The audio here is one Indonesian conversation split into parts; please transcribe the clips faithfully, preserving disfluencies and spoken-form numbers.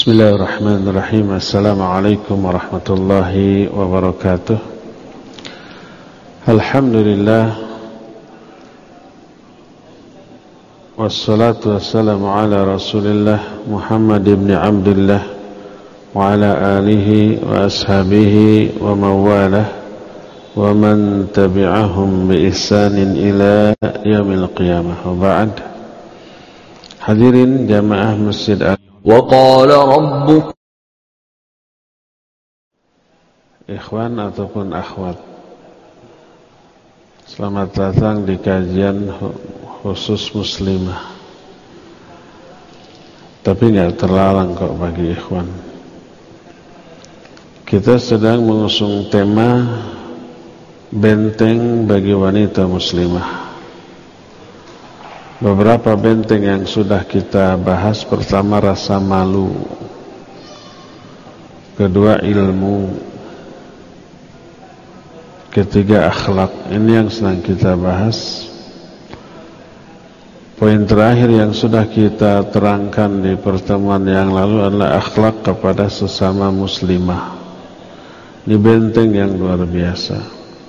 Bismillahirrahmanirrahim. Assalamualaikum warahmatullahi wabarakatuh. Alhamdulillah, wassalatu wassalamu ala rasulillah Muhammad ibn Abdullah wa ala alihi wa ashabihi wa mawalah wa man tabi'ahum bi ihsanin ila yaumil qiyamah. Wa ba'd. Hadirin jamaah Masjid Al وقال ربك Ikhwan ataupun akhwat, selamat datang di kajian khusus muslimah. Tapi nggak terlarang kok bagi ikhwan. Kita sedang mengusung tema benteng bagi wanita muslimah. Beberapa benteng yang sudah kita bahas. Pertama, rasa malu. Kedua, ilmu. Ketiga, akhlak. Ini yang sedang kita bahas. Poin terakhir yang sudah kita terangkan di pertemuan yang lalu adalah akhlak kepada sesama muslimah. Ini benteng yang luar biasa.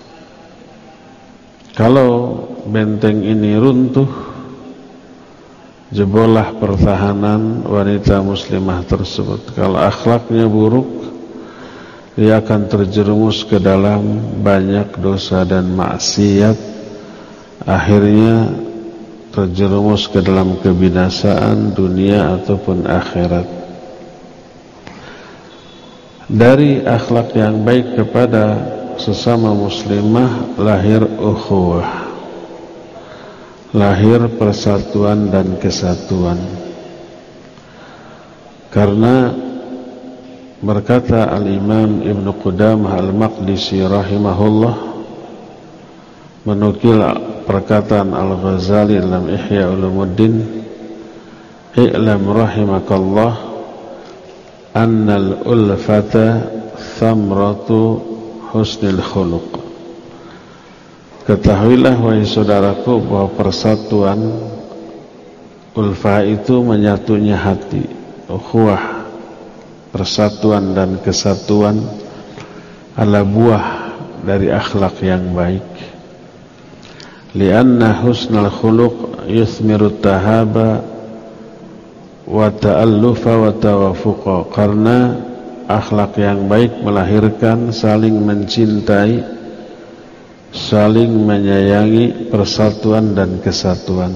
Kalau benteng ini runtuh, jebollah pertahanan wanita muslimah tersebut. Kalau akhlaknya buruk, dia akan terjerumus ke dalam banyak dosa dan maksiat. Akhirnya terjerumus ke dalam kebinasaan dunia ataupun akhirat. Dari akhlak yang baik kepada sesama muslimah lahir ukhuwah, lahir persatuan dan kesatuan. Karena berkata Al-Imam Ibn Qudamah Al-Maqdisi rahimahullah, menukil perkataan Al-Ghazali dalam Ihya Ulumuddin, i'lam rahimakallah annal ulfata thamratu husnil khuluq. Ketahuilah wahai saudaraku bahwa persatuan ulfah itu menyatunya hati. Ukhuwah, persatuan dan kesatuan adalah buah dari akhlak yang baik. Lianna husnal khuluq yuthmiru tahaba wa ta'allufa wa tawafuqa. Karena akhlak yang baik melahirkan saling mencintai, saling menyayangi, persatuan dan kesatuan.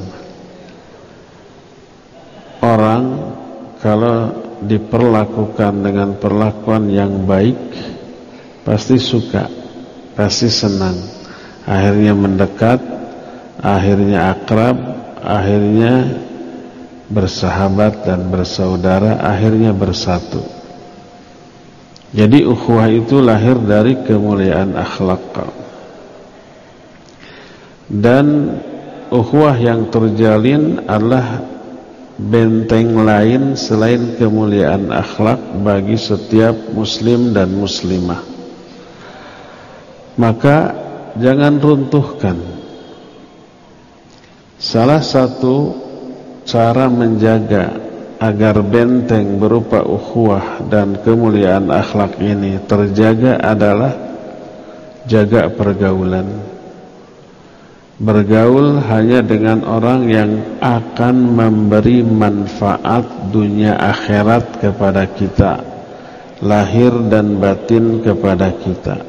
Orang kalau diperlakukan dengan perlakuan yang baik, pasti suka, pasti senang. Akhirnya mendekat, akhirnya akrab, akhirnya bersahabat dan bersaudara, akhirnya bersatu. Jadi ukhuwah itu lahir dari kemuliaan akhlak. Dan ukhuwah yang terjalin adalah benteng lain selain kemuliaan akhlak bagi setiap muslim dan muslimah. Maka jangan runtuhkan. Salah satu cara menjaga agar benteng berupa ukhuwah dan kemuliaan akhlak ini terjaga adalah jaga pergaulan. Bergaul hanya dengan orang yang akan memberi manfaat dunia akhirat kepada kita, lahir dan batin kepada kita.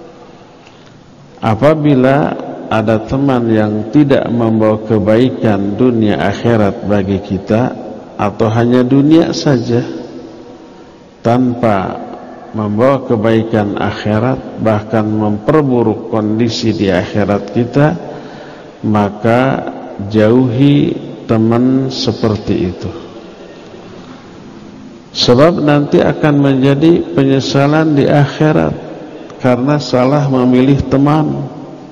Apabila ada teman yang tidak membawa kebaikan dunia akhirat bagi kita, atau hanya dunia saja tanpa membawa kebaikan akhirat, bahkan memperburuk kondisi di akhirat kita, maka jauhi teman seperti itu. Sebab nanti akan menjadi penyesalan di akhirat karena salah memilih teman.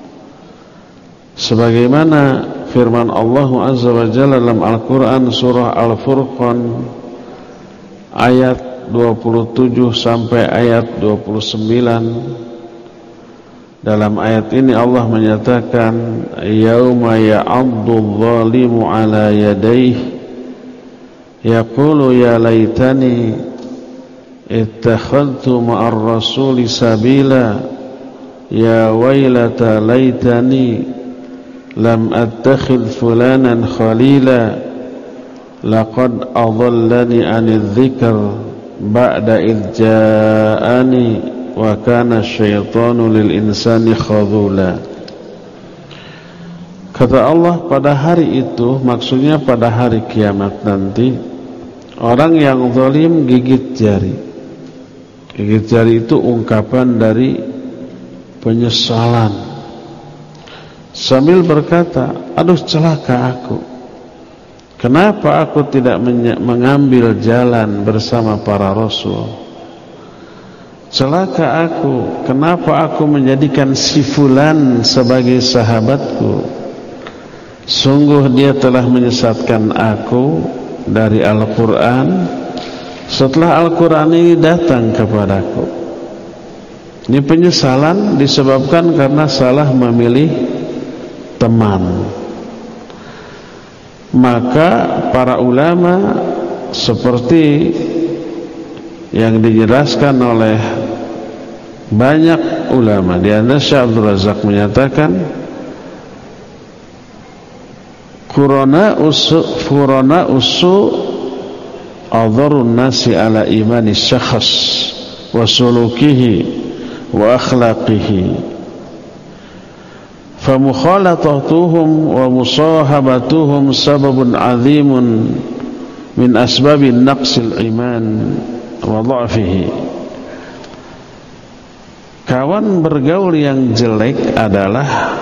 Sebagaimana firman Allah Azza wa Jalla dalam Al-Quran surah Al-Furqan ayat dua puluh tujuh sampai ayat dua puluh sembilan. Dalam ayat ini Allah menyatakan, yauma ya'addu adh-dhalimu ala yadayhi yaqulu ya laitani ittakhadtu ma'ar rasuli sabila ya wailata laitani lam attakhidh fulanan khalila laqad adallani 'anil dzikr ba'da idh ja'ani wa kana asyaitanu lil insani khadhula. Kata Allah, pada hari itu, maksudnya pada hari kiamat nanti, orang yang zalim gigit jari. Gigit jari itu ungkapan dari penyesalan, sambil berkata, aduh celaka aku, kenapa aku tidak mengambil jalan bersama para rasul? Celaka aku, kenapa aku menjadikan si fulan sebagai sahabatku? Sungguh dia telah menyesatkan aku dari Al-Quran setelah Al-Quran ini datang kepadaku. Ini penyesalan disebabkan karena salah memilih teman. Maka para ulama seperti yang dijelaskan oleh banyak ulama, di antara Syekh Abdul Razak menyatakan, Qurana usu Qurana usu adharun nasi ala imani syakhs wa sulukihi wa akhlaqihi fa mukhalatatuhum wa musahabatuhum sababun azimun min asbabin naqsil iman wa dha'fihi. Kawan bergaul yang jelek adalah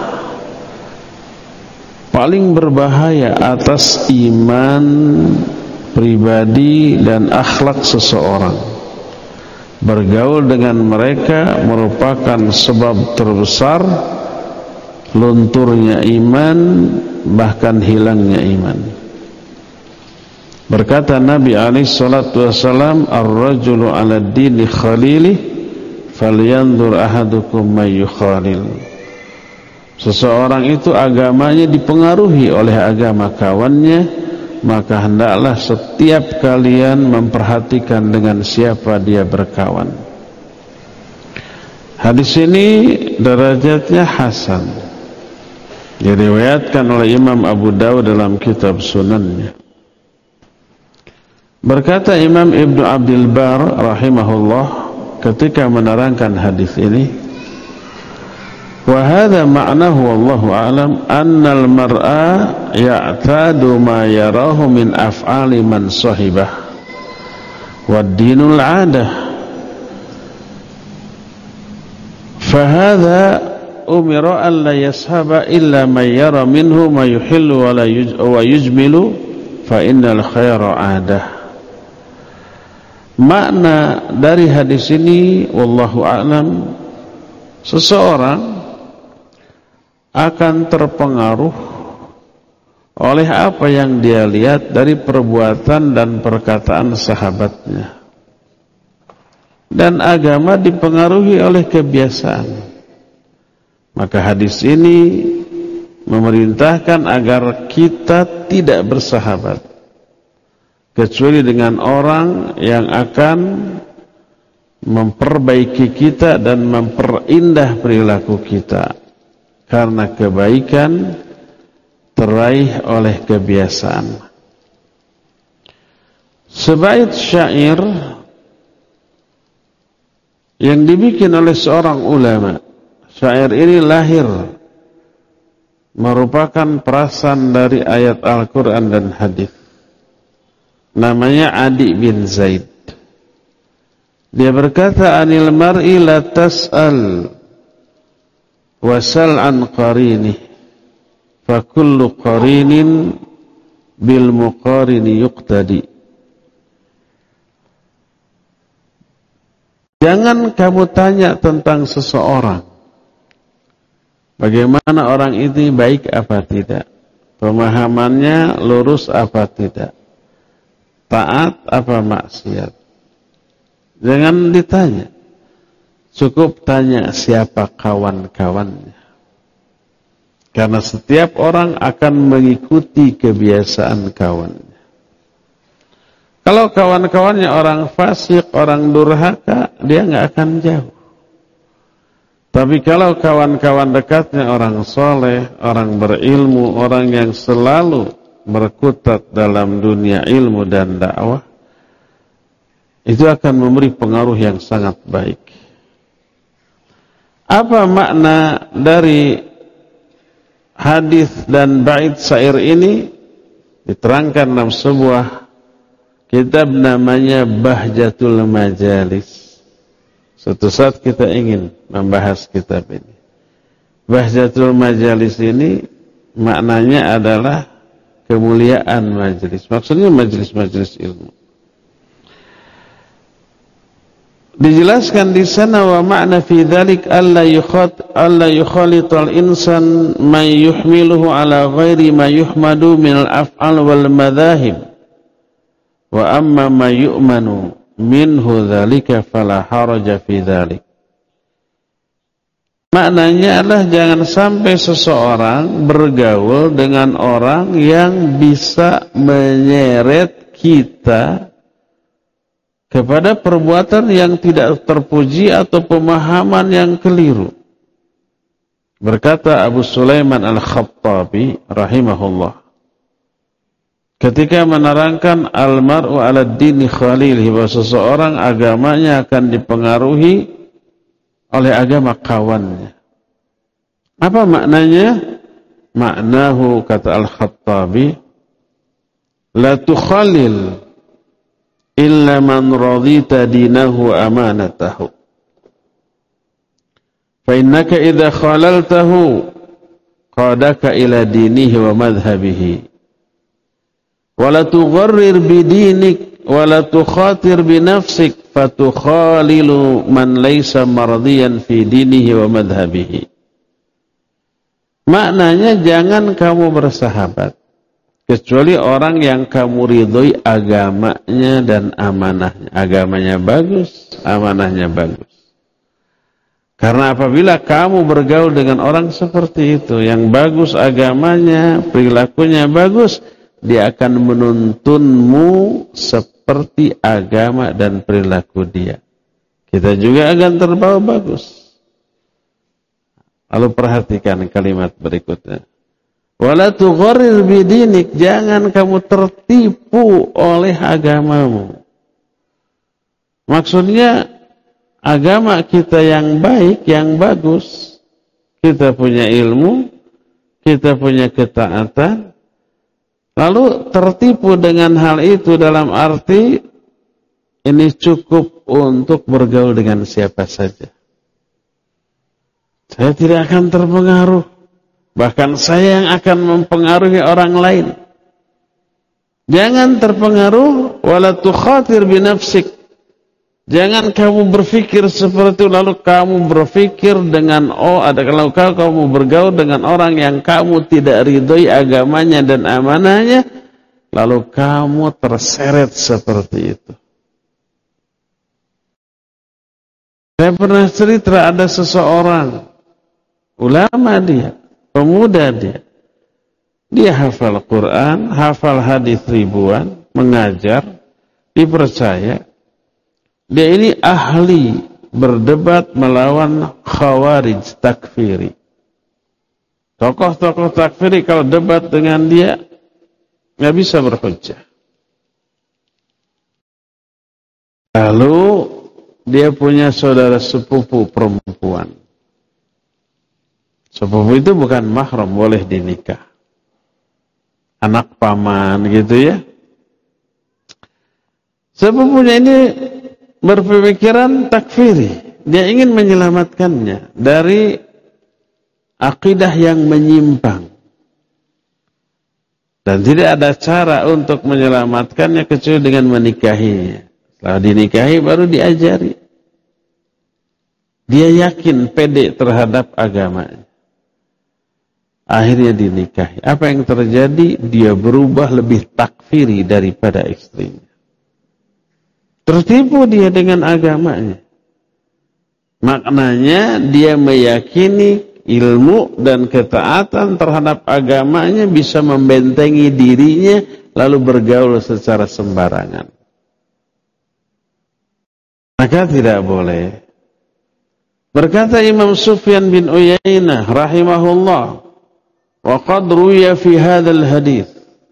paling berbahaya atas iman pribadi dan akhlak seseorang. Bergaul dengan mereka merupakan sebab terbesar lunturnya iman, bahkan hilangnya iman. Berkata Nabi alaihi salatu wasallam, ar-rajulu 'ala dini khalilih falyanzur ahadukum may yukhalil. Seseorang itu agamanya dipengaruhi oleh agama kawannya, maka hendaklah setiap kalian memperhatikan dengan siapa dia berkawan. Hadis ini derajatnya hasan, diriwayatkan oleh Imam Abu Dawud dalam kitab sunannya. Berkata Imam Ibnu Abdul Bar rahimahullah ketika menerangkan hadis ini, wa hadha ma'nahu wallahu a'lam annal mar'a ya'tadu ma yarahu min af'ali man sahibah wad dinul 'adah fa hadha umira an la yashaba illa man yara minhu ma yuhillu wa la yujmilu fa innal khaira 'adah. Makna dari hadis ini wallahu a'lam, seseorang akan terpengaruh oleh apa yang dia lihat dari perbuatan dan perkataan sahabatnya. Dan agama dipengaruhi oleh kebiasaan. Maka hadis ini memerintahkan agar kita tidak bersahabat kecuali dengan orang yang akan memperbaiki kita dan memperindah perilaku kita, karena kebaikan teraih oleh kebiasaan. Sebait syair yang dibikin oleh seorang ulama. Syair ini lahir merupakan perasan dari ayat Al-Quran dan hadis. Namanya Adi bin Zaid. Dia berkata, anil mar'i la tas'al wasal an qarini fa kullu qarinin bil muqarini yuqtadi. Jangan kamu tanya tentang seseorang, bagaimana orang itu baik apa tidak, pemahamannya lurus apa tidak, taat apa maksiat. Jangan ditanya, cukup tanya siapa kawan-kawannya. Karena setiap orang akan mengikuti kebiasaan kawannya. Kalau kawan-kawannya orang fasik, orang durhaka, dia nggak akan jauh. Tapi kalau kawan-kawan dekatnya orang soleh, orang berilmu, orang yang selalu berkutat dalam dunia ilmu dan dakwah, itu akan memberi pengaruh yang sangat baik. Apa makna dari hadis dan bait syair ini? Diterangkan dalam sebuah kitab namanya Bahjatul Majalis. Suatu saat kita ingin membahas kitab ini. Bahjatul Majalis ini maknanya adalah kemuliaan majelis. Maksudnya majelis-majelis ilmu. Dijelaskan di sana wa makna fi dzalik alla yukhat alla yukhalital insan man yuhmiluhu ala ghairi ma yuhmadu min al-af'al wal madahib. Wa amma ma yu'manu minhu dzalika fala haraja fi dzalik. Maknanya adalah jangan sampai seseorang bergaul dengan orang yang bisa menyeret kita kepada perbuatan yang tidak terpuji atau pemahaman yang keliru. Berkata Abu Sulaiman Al-Khattabi rahimahullah, ketika menerangkan al-mar'u 'ala dini khalilihi, bahwa seseorang agamanya akan dipengaruhi oleh agama kawannya. Apa maknanya? Maknahu, kata Al-Khattabi, la tukhalil illa man radita dinahu amanatahu. Fa innaka idza khalaltahu qadaka ila dinihi wa madhhabihi. Wala tugharrir bidinik wala tukhatir binafsik fatukhalilu man laysa mardiyan fi dinihi wa madhhabihi. Maknanya jangan kamu bersahabat kecuali orang yang kamu ridhoi agamanya dan amanahnya. Agamanya bagus, amanahnya bagus. Karena apabila kamu bergaul dengan orang seperti itu, yang bagus agamanya, perilakunya bagus, dia akan menuntunmu seperti agama dan perilaku dia. Kita juga akan terbawa bagus. Lalu perhatikan kalimat berikutnya. Wala tugharrir bidinik, jangan kamu tertipu oleh agamamu. Maksudnya agama kita yang baik, yang bagus, kita punya ilmu, kita punya ketaatan, lalu tertipu dengan hal itu dalam arti ini cukup untuk bergaul dengan siapa saja. Saya tidak akan terpengaruh. Bahkan saya yang akan mempengaruhi orang lain. Jangan terpengaruh, wala tukhatir binafsik. Jangan kamu berpikir seperti itu, lalu kamu berpikir dengan oh ada kalau kamu bergaul dengan orang yang kamu tidak ridhoi agamanya dan amanahnya, lalu kamu terseret seperti itu. Saya pernah cerita ada seseorang, ulama dia, pemuda dia. Dia hafal Quran, hafal hadis ribuan, mengajar, dipercaya. Dia ini ahli berdebat melawan khawarij takfiri. Tokoh-tokoh takfiri kalau debat dengan dia, nggak bisa berhujjah. Lalu dia punya saudara sepupu perempuan. Sepupu itu bukan mahram, boleh dinikah. Anak paman gitu ya. Sepupunya ini berpemikiran takfiri. Dia ingin menyelamatkannya dari akidah yang menyimpang. Dan tidak ada cara untuk menyelamatkannya kecuali dengan menikahinya. Setelah dinikahi baru diajari. Dia yakin pede terhadap agamanya. Akhirnya dinikahi. Apa yang terjadi? Dia berubah lebih takfiri daripada istrinya. Tertipu dia dengan agamanya. Maknanya dia meyakini ilmu dan ketaatan terhadap agamanya bisa membentengi dirinya lalu bergaul secara sembarangan. maka tidak boleh. Berkata Imam Sufyan bin Uyainah rahimahullah, wa qad ruya fi hadzal hadits,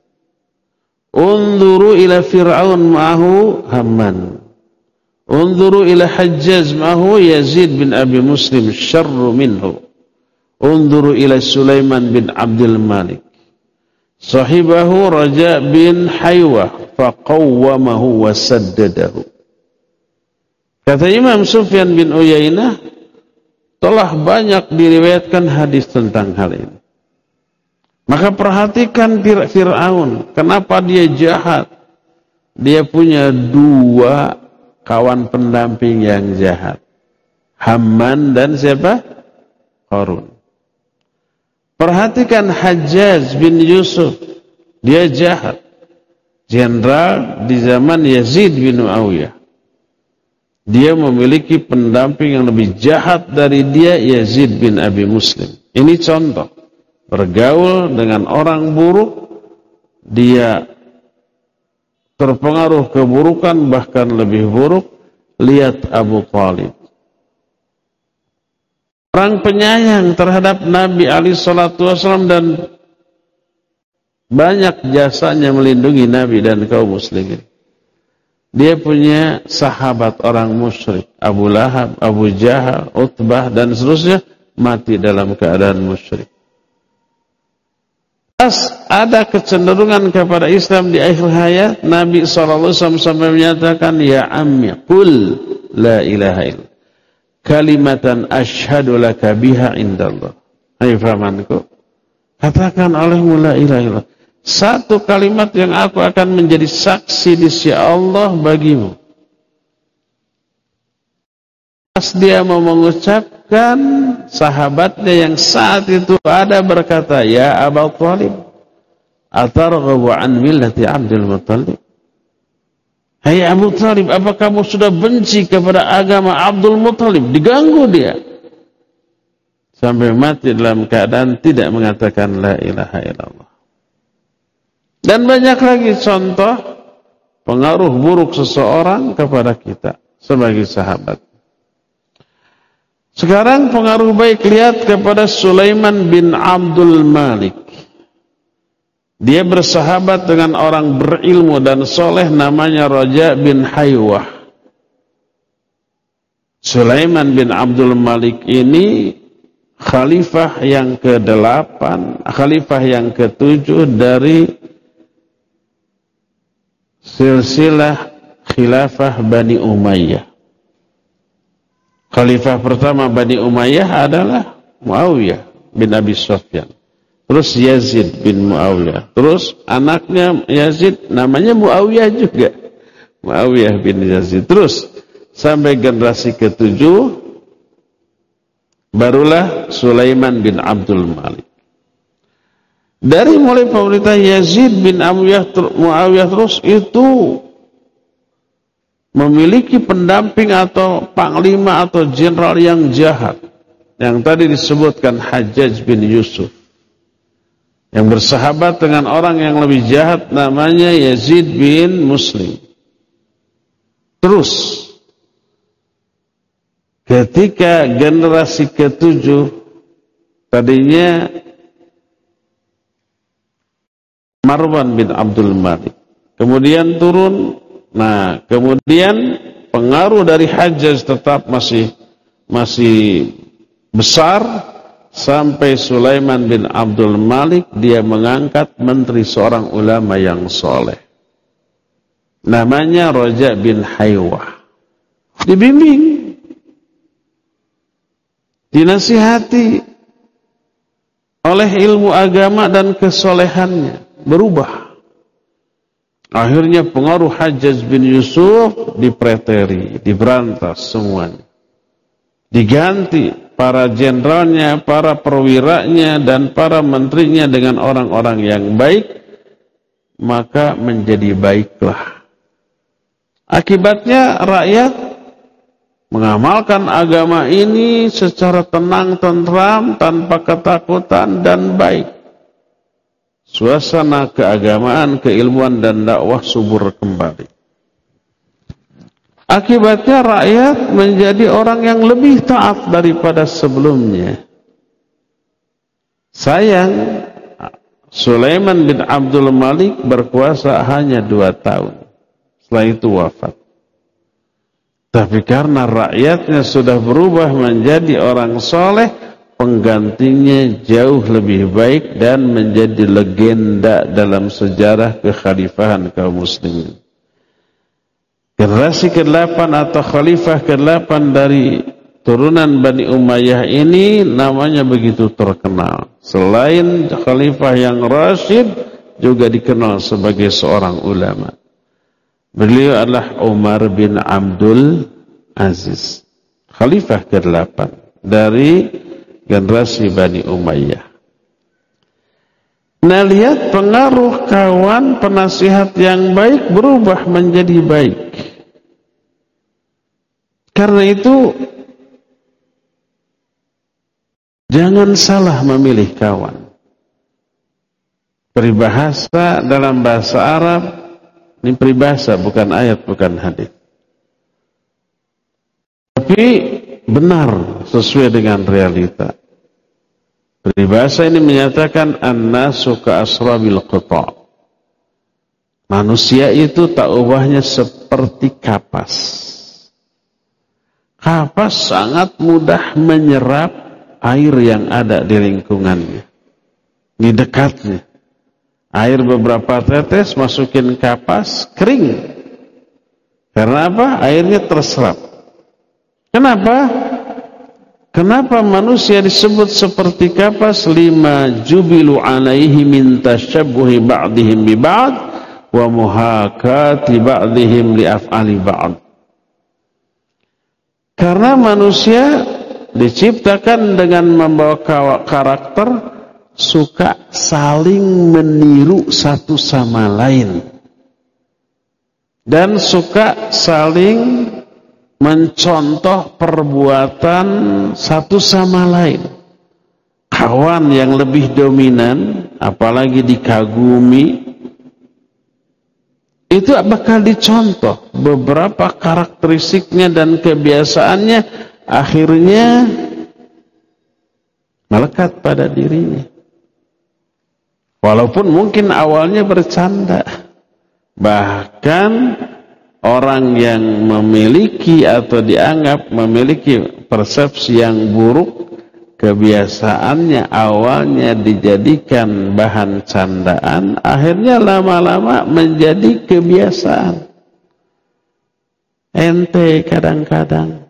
unzuru ila fir'aun ma'ahu hamman, unzuru ila Hajjaj ma'ahu Yazid bin Abi Muslim syarru minhu, unzuru ila Sulaiman bin Abdul Malik sahibahu Raja bin Haywah faqawwamahu wa saddadahu. Kata Imam Sufyan bin Uyainah, telah banyak diriwayatkan hadis tentang hal ini. Maka perhatikan Fir'aun, kenapa dia jahat? Dia punya dua kawan pendamping yang jahat, Haman dan siapa? Qarun. Perhatikan Hajjaj bin Yusuf, dia jahat, jenderal di zaman Yazid bin Muawiyah. Dia memiliki pendamping yang lebih jahat dari dia, Yazid bin Abi Muslim. Ini contoh, bergaul dengan orang buruk, dia terpengaruh keburukan, bahkan lebih buruk. Lihat Abu Thalib, orang penyayang terhadap Nabi alaihi salatu wasallam dan banyak jasanya melindungi Nabi dan kaum muslimin. Dia punya sahabat orang musyrik, Abu Lahab, Abu Jahal, Utbah dan seterusnya, mati dalam keadaan musyrik. As ada kecenderungan kepada Islam di akhir hayat, Nabi shallallahu alaihi wasallam sampai menyatakan, ya ammi qul la ilaha illallah kalimatan asyhadu laka biha indallah. Hai pamanku, katakan olehmu la ilaha illallah, satu kalimat yang aku akan menjadi saksi di sisi Allah bagimu. Pas dia mau mengucapkan, sahabatnya yang saat itu ada berkata, ya Abu Thalib, atarghabu an millati Abdul Muttalib. Hai Abu Thalib, apa kamu sudah benci kepada agama Abdul Muttalib? Diganggu dia sampai mati dalam keadaan tidak mengatakan la ilaha illallah. Dan banyak lagi contoh pengaruh buruk seseorang kepada kita sebagai sahabat. Sekarang pengaruh baik, lihat kepada Sulaiman bin Abdul Malik. Dia bersahabat dengan orang berilmu dan soleh namanya Raja bin Haywah. Sulaiman bin Abdul Malik ini khalifah yang kedelapan, khalifah yang ketujuh dari silsilah khilafah Bani Umayyah. Khalifah pertama Bani Umayyah adalah Muawiyah bin Abi Sufyan. Terus Yazid bin Muawiyah. Terus anaknya Yazid namanya Muawiyah juga, Muawiyah bin Yazid. Terus sampai generasi ketujuh barulah Sulaiman bin Abdul Malik. Dari mulai pemerintah Yazid bin Muawiyah terus itu memiliki pendamping atau panglima atau jenderal yang jahat. Yang tadi disebutkan Hajjaj bin Yusuf, yang bersahabat dengan orang yang lebih jahat namanya Yazid bin Muslim. Terus ketika generasi ketujuh, tadinya Marwan bin Abdul Malik, kemudian turun. Nah, kemudian pengaruh dari Hajjaj tetap masih masih besar sampai Sulaiman bin Abdul Malik dia mengangkat menteri seorang ulama yang soleh, namanya Raja bin Haywah. Dibimbing, dinasihati oleh ilmu agama dan kesolehannya, berubah. Akhirnya pengaruh Hajjaj bin Yusuf dipreteri, diberantas semuanya. Diganti para jenderalnya, para perwiranya, dan para menterinya dengan orang-orang yang baik, maka menjadi baiklah. Akibatnya rakyat mengamalkan agama ini secara tenang, tentram, tanpa ketakutan dan baik. Suasana keagamaan, keilmuan dan dakwah subur kembali. Akibatnya rakyat menjadi orang yang lebih taat daripada sebelumnya. Sayang, Sulaiman bin Abdul Malik berkuasa hanya dua tahun. Setelah itu wafat. Tapi karena rakyatnya sudah berubah menjadi orang soleh, penggantinya jauh lebih baik dan menjadi legenda dalam sejarah kekhalifahan kaum muslimin. Generasi kedelapan atau khalifah kedelapan dari turunan Bani Umayyah ini namanya begitu terkenal. Selain khalifah yang rasyid, juga dikenal sebagai seorang ulama. Beliau adalah Umar bin Abdul Aziz, khalifah kedelapan dari generasi Bani Umayyah. Nah, lihat pengaruh kawan penasihat yang baik berubah menjadi baik. Karena itu jangan salah memilih kawan. Peribahasa dalam bahasa Arab, ini peribahasa bukan ayat, bukan hadis. Tapi benar sesuai dengan realita. Peribahasa ini menyatakan an-nasu ka'asrabil qita'. Manusia itu tak ubahnya seperti kapas. Kapas sangat mudah menyerap air yang ada di lingkungannya, di dekatnya. Air beberapa tetes masukin kapas, kering. Karena apa? Airnya terserap. Kenapa? Kenapa manusia disebut seperti kapas? Lima jubilu alaihi min tashabbuhi ba'dihim bi ba'd wa muhakati ba'dihim li af'ali ba'd. Karena manusia diciptakan dengan membawa karakter suka saling meniru satu sama lain dan suka saling mencontoh perbuatan satu sama lain. Kawan yang lebih dominan, apalagi dikagumi, itu bakal dicontoh beberapa karakteristiknya dan kebiasaannya, akhirnya melekat pada dirinya. Walaupun mungkin awalnya bercanda. Bahkan orang yang memiliki atau dianggap memiliki persepsi yang buruk, kebiasaannya awalnya dijadikan bahan candaan, akhirnya lama-lama menjadi kebiasaan. Ente kadang-kadang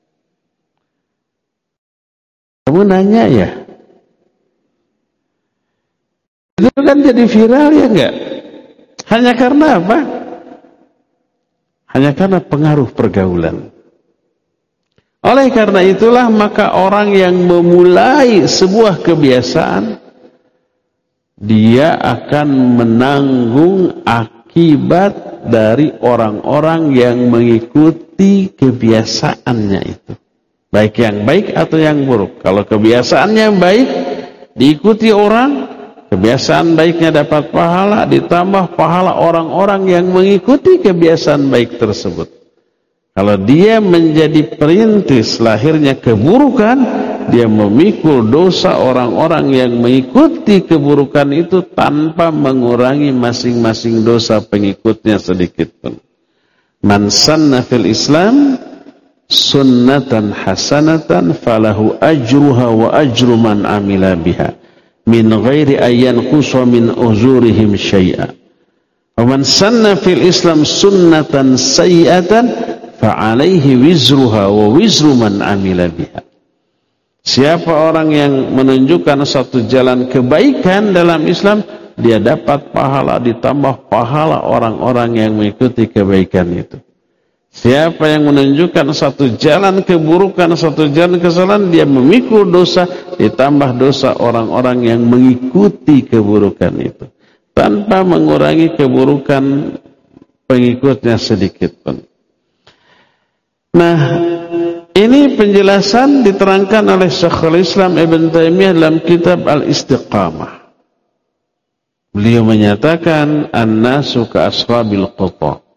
kamu nanya ya, itu kan jadi viral ya enggak? Hanya karena apa? Hanya karena pengaruh pergaulan. Oleh karena itulah maka orang yang memulai sebuah kebiasaan, dia akan menanggung akibat dari orang-orang yang mengikuti kebiasaannya itu. Baik yang baik atau yang buruk. Kalau kebiasaannya baik, diikuti orang, kebiasaan baiknya dapat pahala, ditambah pahala orang-orang yang mengikuti kebiasaan baik tersebut. Kalau dia menjadi perintis lahirnya keburukan, dia memikul dosa orang-orang yang mengikuti keburukan itu tanpa mengurangi masing-masing dosa pengikutnya sedikit pun. Man sanna fil Islam sunnatan hasanatan falahu ajruha wa ajru man amila biha min ghairi ayyan quswa min uzurihim syai'a. Wa man sanna fil Islam sunnatan sayyi'atan fa'alaihi wizruha wa wizru man amila biha. Siapa orang yang menunjukkan satu jalan kebaikan dalam Islam, dia dapat pahala ditambah pahala orang-orang yang mengikuti kebaikan itu. Siapa yang menunjukkan satu jalan keburukan, satu jalan kesalahan, dia memikul dosa ditambah dosa orang-orang yang mengikuti keburukan itu, tanpa mengurangi keburukan pengikutnya sedikit pun. Nah, ini penjelasan diterangkan oleh Syekhul Islam Ibn Taimiyah dalam kitab Al-Istiqamah. Beliau menyatakan an-nasu ka ashabil qata.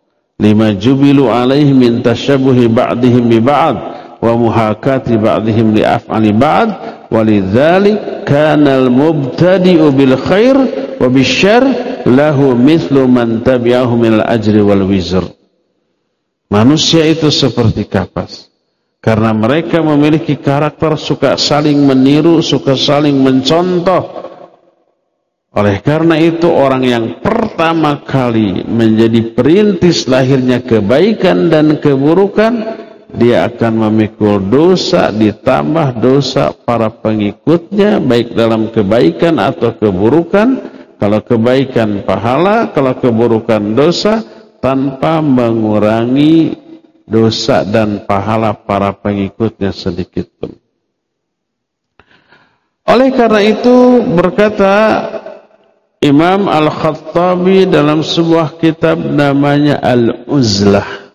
lima jubilu alaihi min tashabbuhi ba'dihim bi ba'd wa muhakati ba'dihim li af'ali ba'd walidzalik kana al-mubtadi'u bil khair wa bisyarr lahu mithlu man tabi'ahu minal ajri wal wizr. Manusia itu seperti kapas karena mereka memiliki karakter suka saling meniru, suka saling mencontoh. Oleh karena itu orang yang pertama kali menjadi perintis lahirnya kebaikan dan keburukan, dia akan memikul dosa ditambah dosa para pengikutnya, baik dalam kebaikan atau keburukan. Kalau kebaikan pahala, kalau keburukan dosa, tanpa mengurangi dosa dan pahala para pengikutnya sedikit pun. Oleh karena itu berkata Imam Al-Khattabi dalam sebuah kitab namanya Al-Uzlah.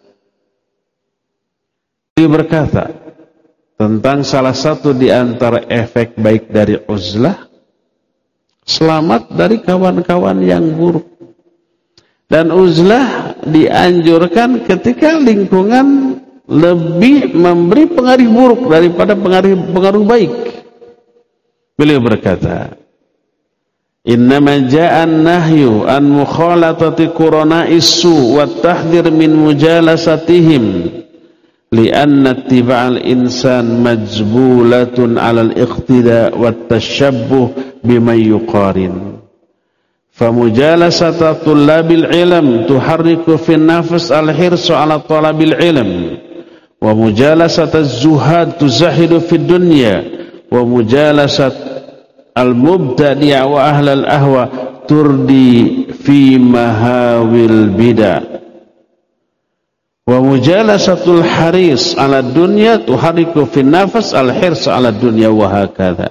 Dia berkata tentang salah satu di antara efek baik dari uzlah, selamat dari kawan-kawan yang buruk. Dan uzlah dianjurkan ketika lingkungan lebih memberi pengaruh buruk daripada pengaruh, pengaruh baik. Beliau berkata, innama ja'an nahyu an mukhalatati qurana'is su wa tahdhir min mujalasatihim li'anna ittiba'al insan majbulatun 'alal iqtida' wat tashabbuh biman yuqarin. Famujalasatu tullabil ilm tuharriku fi nafs al-hirsu 'ala talabil ilm wa mujalasatu az-zuhad tuzahidu fid dunya wa mujalasat al-mubtadi' wa ahlal ahwa turdi fi mahawil bid'ah wa mujalasatul haris 'ala dunya tuhariku fi nafs al-hirs 'ala dunya wa hakadha.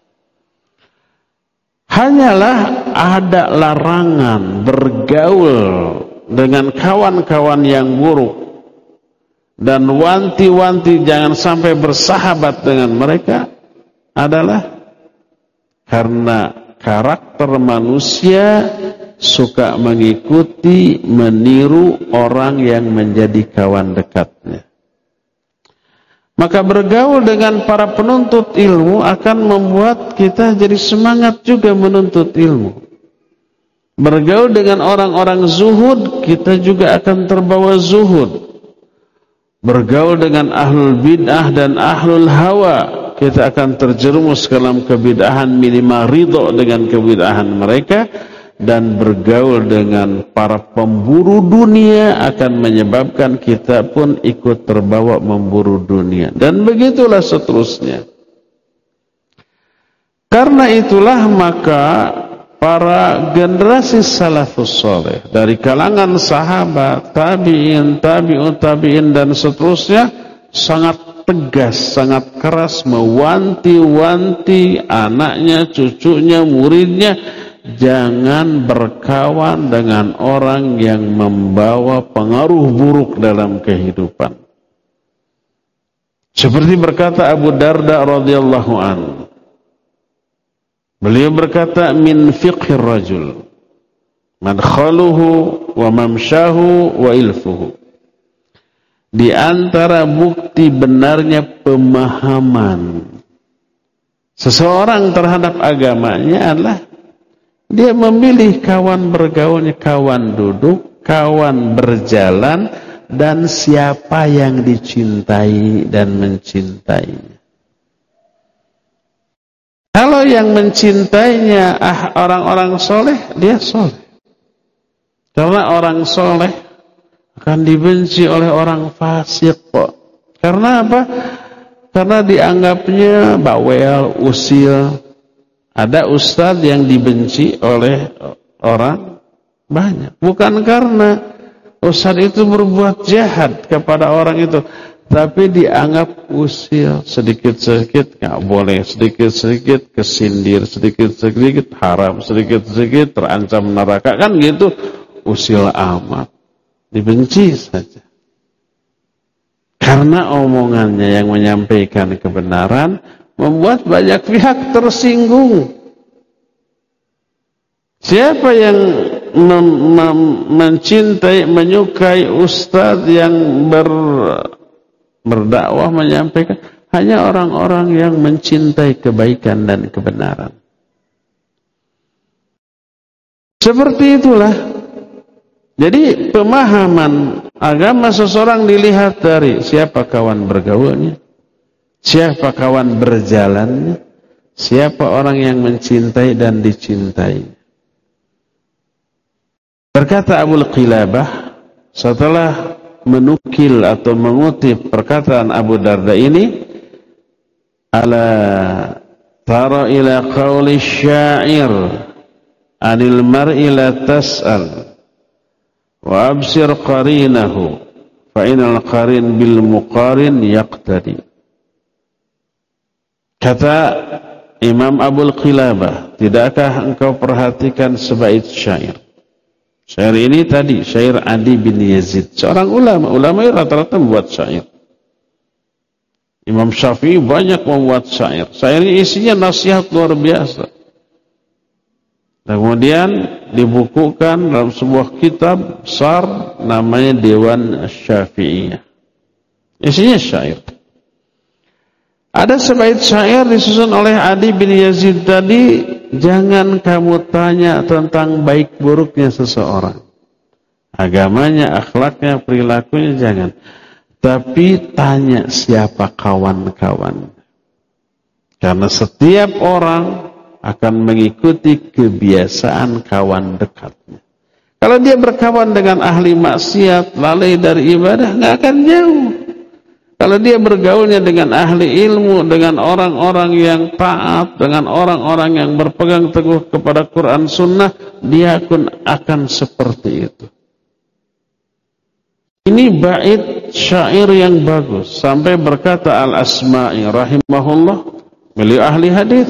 Hanyalah ada larangan bergaul dengan kawan-kawan yang buruk dan wanti-wanti jangan sampai bersahabat dengan mereka adalah karena karakter manusia suka mengikuti, meniru orang yang menjadi kawan dekatnya. Maka bergaul dengan para penuntut ilmu akan membuat kita jadi semangat juga menuntut ilmu. Bergaul dengan orang-orang zuhud, kita juga akan terbawa zuhud. Bergaul dengan ahlul bid'ah dan ahlul hawa, kita akan terjerumus dalam kebid'ahan, minimal ridho dengan kebid'ahan mereka. Dan bergaul dengan para pemburu dunia akan menyebabkan kita pun ikut terbawa memburu dunia. Dan begitulah seterusnya. Karena itulah maka para generasi salafus saleh dari kalangan sahabat, tabi'in, tabi'ut tabi'in dan seterusnya sangat tegas, sangat keras mewanti-wanti anaknya, cucunya, muridnya, jangan berkawan dengan orang yang membawa pengaruh buruk dalam kehidupan. Seperti berkata Abu Darda radhiyallahu anhu. Beliau berkata, min fiqhir rajul madkhaluhu wa mamshahu wa ilfuhu. Di antara bukti benarnya pemahaman seseorang terhadap agamanya adalah dia memilih kawan bergaulnya, kawan duduk, kawan berjalan, dan siapa yang dicintai dan mencintainya. Kalau yang mencintainya ah, orang-orang soleh, dia soleh. Karena orang soleh akan dibenci oleh orang fasik kok. Karena apa? Karena dianggapnya bawel, usil. Ada ustadz yang dibenci oleh orang banyak. Bukan karena ustadz itu berbuat jahat kepada orang itu, tapi dianggap usil, sedikit-sedikit nggak boleh, sedikit-sedikit kesindir, sedikit-sedikit haram, sedikit-sedikit terancam neraka, kan gitu. Usil amat, dibenci saja. Karena omongannya yang menyampaikan kebenaran membuat banyak pihak tersinggung. Siapa yang mem- mem- mencintai, menyukai ustadz yang ber, berdakwah, menyampaikan, hanya orang-orang yang mencintai kebaikan dan kebenaran. Seperti itulah. Jadi pemahaman agama seseorang dilihat dari siapa kawan bergaulnya, siapa kawan berjalannya, siapa orang yang mencintai dan dicintai. Berkata Abu Qilabah setelah menukil atau mengutip perkataan Abu Darda ini, ala tara ila qawli syair anil mar'i la tas'al wa absir qarinahu fa inal qarin bil muqarin yaqtadi. Kata Imam Abu Qilabah, tidakkah engkau perhatikan sebait syair? Syair ini tadi syair Adi bin Yazid, seorang ulama. Ulama itu rata-rata membuat syair. Imam Syafi'i banyak membuat syair. Syair ini isinya nasihat luar biasa. Kemudian dibukukan dalam sebuah kitab besar namanya Dewan Syafi'iyah. Isinya syair. Ada sebait syair disusun oleh Adi bin Yazid tadi, jangan kamu tanya tentang baik buruknya seseorang. Agamanya, akhlaknya, perilakunya jangan. Tapi tanya siapa kawan-kawan. Karena setiap orang akan mengikuti kebiasaan kawan dekatnya. Kalau dia berkawan dengan ahli maksiat, lalai dari ibadah, nggak akan jauh. Kalau dia bergaulnya dengan ahli ilmu, dengan orang-orang yang taat, dengan orang-orang yang berpegang teguh kepada Quran Sunnah, dia pun akan seperti itu. Ini bait syair yang bagus. Sampai berkata Al-Asma'i rahimahullah, beliau ahli hadis.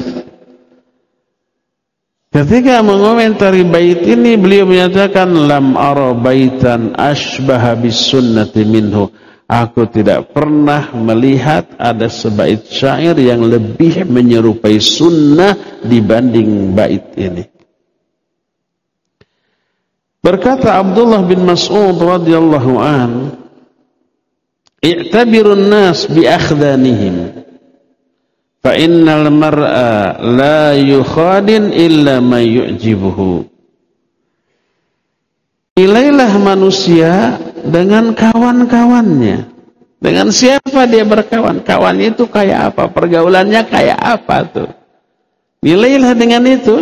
Ketika mengomentari bait ini, beliau menyatakan, lam ara baitan ashbaha bis sunnati minhu. Aku tidak pernah melihat ada sebait syair yang lebih menyerupai sunnah dibanding bait ini. Berkata Abdullah bin Mas'ud radhiyallahu an, i'tabirun nas bi akhdanihim. Fa innal mar'a la yukhadin illa ma yu'jibuhu. Nilailah manusia dengan kawan-kawannya. Dengan siapa dia berkawan? Kawan itu kayak apa? Pergaulannya kayak apa tuh? Nilailah dengan itu.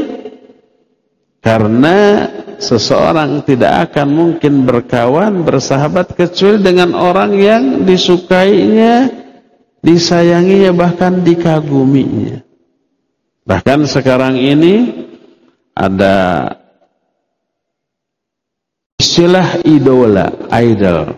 Karena seseorang tidak akan mungkin berkawan, bersahabat kecuali dengan orang yang disukainya, disayanginya, bahkan dikaguminya. Bahkan sekarang ini ada istilah idola, idol.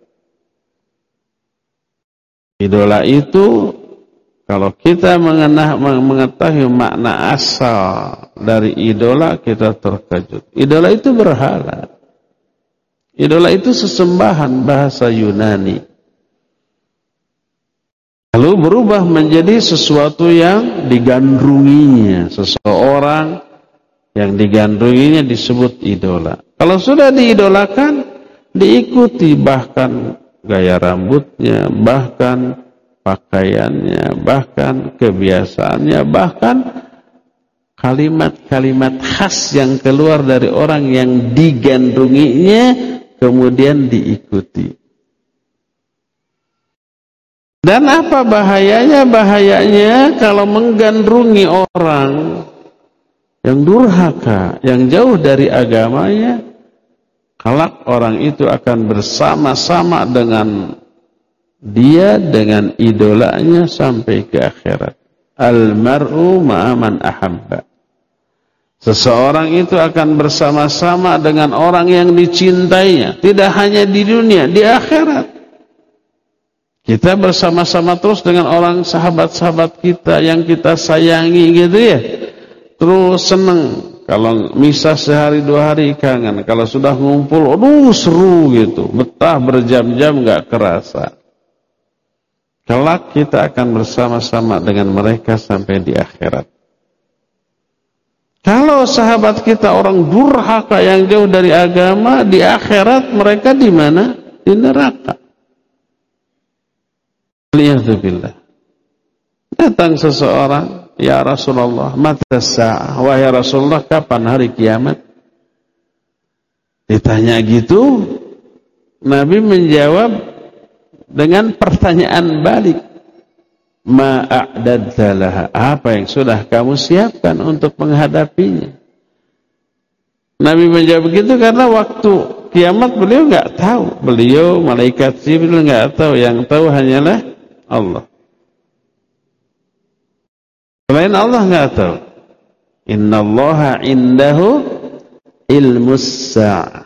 Idola itu kalau kita mengenah, mengetahui makna asal dari idola, kita terkejut. Idola itu berhala. Idola itu sesembahan bahasa Yunani. Lalu berubah menjadi sesuatu yang digandrunginya. Seseorang yang digandrunginya disebut idola. Kalau sudah diidolakan, diikuti bahkan gaya rambutnya, bahkan pakaiannya, bahkan kebiasaannya, bahkan kalimat-kalimat khas yang keluar dari orang yang digandrunginya kemudian diikuti. Dan apa bahayanya? Bahayanya kalau menggandrungi orang yang durhaka, yang jauh dari agamanya, kelak orang itu akan bersama-sama dengan dia, dengan idolanya sampai ke akhirat. Al-mar'u ma'aman ahabba. Seseorang itu akan bersama-sama dengan orang yang dicintainya. Tidak hanya di dunia, di akhirat. Kita bersama-sama terus dengan orang sahabat-sahabat kita yang kita sayangi gitu ya. Terus senang. Kalau misah sehari dua hari kangen. Kalau sudah ngumpul, aduh seru gitu. Betah berjam-jam gak kerasa. Kelak kita akan bersama-sama dengan mereka sampai di akhirat. Kalau sahabat kita orang durhaka yang jauh dari agama, di akhirat mereka di mana? Di neraka. Alhamdulillah. Datang seseorang, ya Rasulullah, mata sa'ah, wahai Rasulullah, kapan hari kiamat? Ditanya gitu, Nabi menjawab dengan pertanyaan balik. Ma'a'dadta laha, apa yang sudah kamu siapkan untuk menghadapinya? Nabi menjawab begitu karena waktu kiamat beliau enggak tahu. Beliau, malaikat Jibril enggak tahu, yang tahu hanyalah Allah. Selain Allah enggak tahu. Innallaha indahu ilmus sa'ah.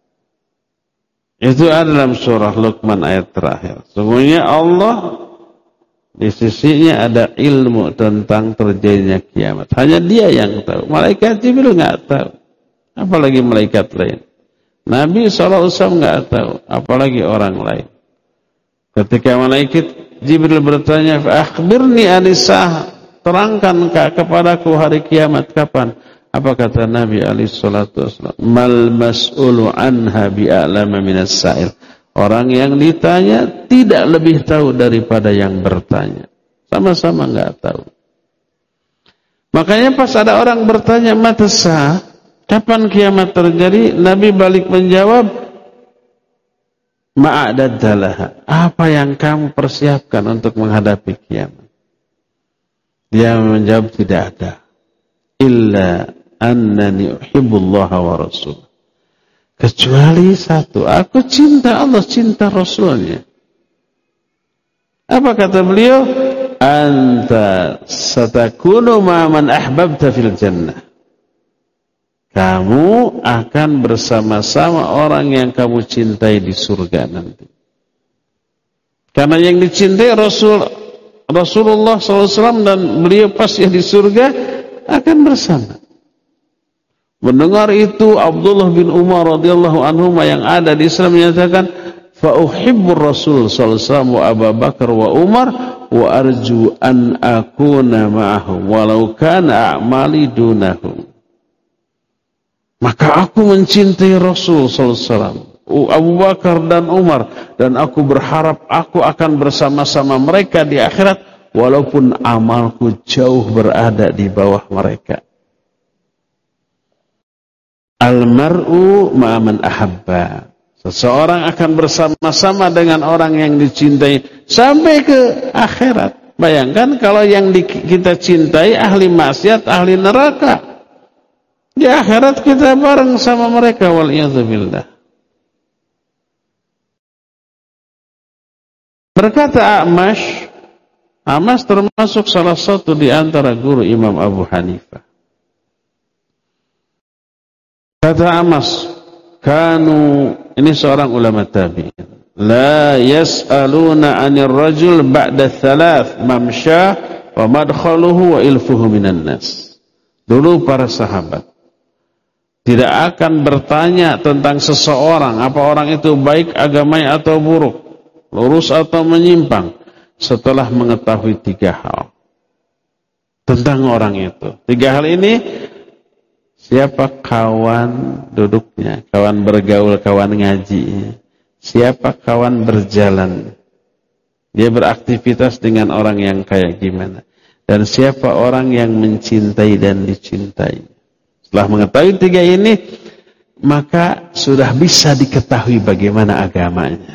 Itu ada dalam surah Luqman ayat terakhir. Sesungguhnya Allah di sisinya ada ilmu tentang terjadinya kiamat. Hanya Dia yang tahu. Malaikat Jibril enggak tahu. Apalagi malaikat lain. Nabi shallallahu alaihi wasallam enggak tahu. Apalagi orang lain. Ketika malaikat Jibril bertanya, "Akhbirni anisah." Terangkan kepadaku hari kiamat kapan? Apa kata Nabi alaihi salatu wasallam? Mal mas'ulu anha bi'alama minas sa'il. Orang yang ditanya tidak lebih tahu daripada yang bertanya. Sama-sama enggak tahu. Makanya pas ada orang bertanya, mata sah, kapan kiamat terjadi? Nabi balik menjawab, ma'adadalaha. Apa yang kamu persiapkan untuk menghadapi kiamat? Dia menjawab, tidak ada. Illa annani uhibbullaha wa rasul. Kecuali satu, aku cinta Allah, cinta Rasulnya. Apa kata beliau? Anta satakunu ma'aman ahbabta fil jannah. Kamu akan bersama-sama orang yang kamu cintai di surga nanti. Karena yang dicintai Rasul, Rasulullah shallallahu alaihi wasallam dan beliau pasti di surga akan bersama. Mendengar itu Abdullah bin Umar radhiyallahu anhu yang ada di Islam menyatakan, fa uhibbur Rasul sallallahu alaihi wasallam wa Abu Bakar wa Umar wa arju an akuna ma'ahum walau kana a'mali dunahum. Maka aku mencintai Rasul sallallahu alaihi wasallam, Abu Bakar dan Umar, dan aku berharap aku akan bersama-sama mereka di akhirat walaupun amalku jauh berada di bawah mereka. Al-mar'u ma'aman ahabba. Seseorang akan bersama-sama dengan orang yang dicintai sampai ke akhirat. Bayangkan kalau yang di, kita cintai ahli maksiat, ahli neraka. Di akhirat kita bareng sama mereka, wal'iyadzubillah. Berkata A'mash, A'mash termasuk salah satu di antara guru Imam Abu Hanifah. Kata Amas, kanu, ini seorang ulama tabi'in, la yas'aluna 'anil rajul ba'da thalath mamsha wa madkhaluhu wa ilfuhu minan nas. Dulu para sahabat tidak akan bertanya tentang seseorang, apa orang itu baik agamanya atau buruk, lurus atau menyimpang, setelah mengetahui tiga hal tentang orang itu. Tiga hal ini: siapa kawan duduknya, kawan bergaul, kawan ngaji, siapa kawan berjalan, dia beraktivitas dengan orang yang kayak gimana, dan siapa orang yang mencintai dan dicintai. Setelah mengetahui tiga ini, maka sudah bisa diketahui bagaimana agamanya.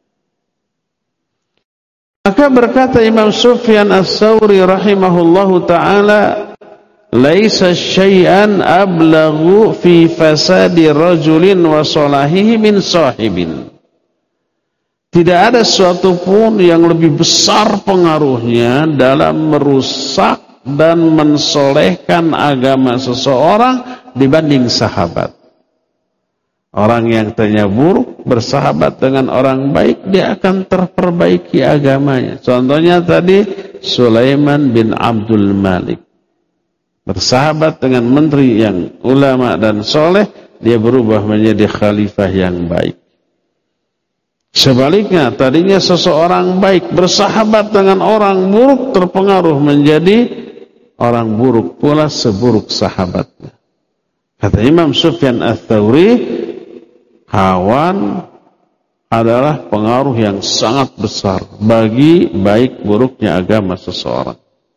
Maka berkata Imam Sufyan Ats-Tsauri rahimahullahu ta'ala, laisa syai'an ablaghu fi fasadi rajulin wa salahihi min sahibin. Tidak ada sesuatu pun yang lebih besar pengaruhnya dalam merusak dan mensolehkan agama seseorang dibanding sahabat. Orang yang tanya buruk bersahabat dengan orang baik, dia akan terperbaiki agamanya. Contohnya tadi Sulaiman bin Abdul Malik. Bersahabat dengan menteri yang ulama dan soleh, dia berubah menjadi khalifah yang baik. Sebaliknya, tadinya seseorang baik bersahabat dengan orang buruk, terpengaruh menjadi orang buruk pula seburuk sahabatnya. Kata Imam Sufyan Ats-Tsauri, kawan adalah pengaruh yang sangat besar bagi baik buruknya agama seseorang.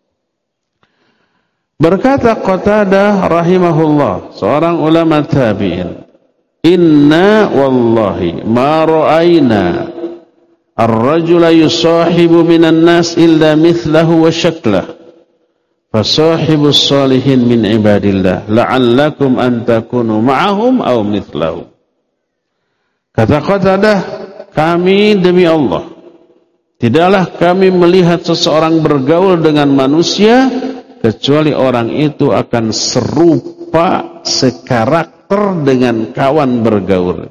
Berkata Qatadah rahimahullah, seorang ulama tabi'in, inna wallahi ma ra'ayna ar-rajula yusahibu minan nas illa mithlahu wa syaklah. Fasahibu salihin min ibadillah la'allakum an takunu ma'ahum aw mithlahu. Kata Qatadah, kami demi Allah, tidaklah kami melihat seseorang bergaul dengan manusia kecuali orang itu akan serupa sekarakter dengan kawan bergaul.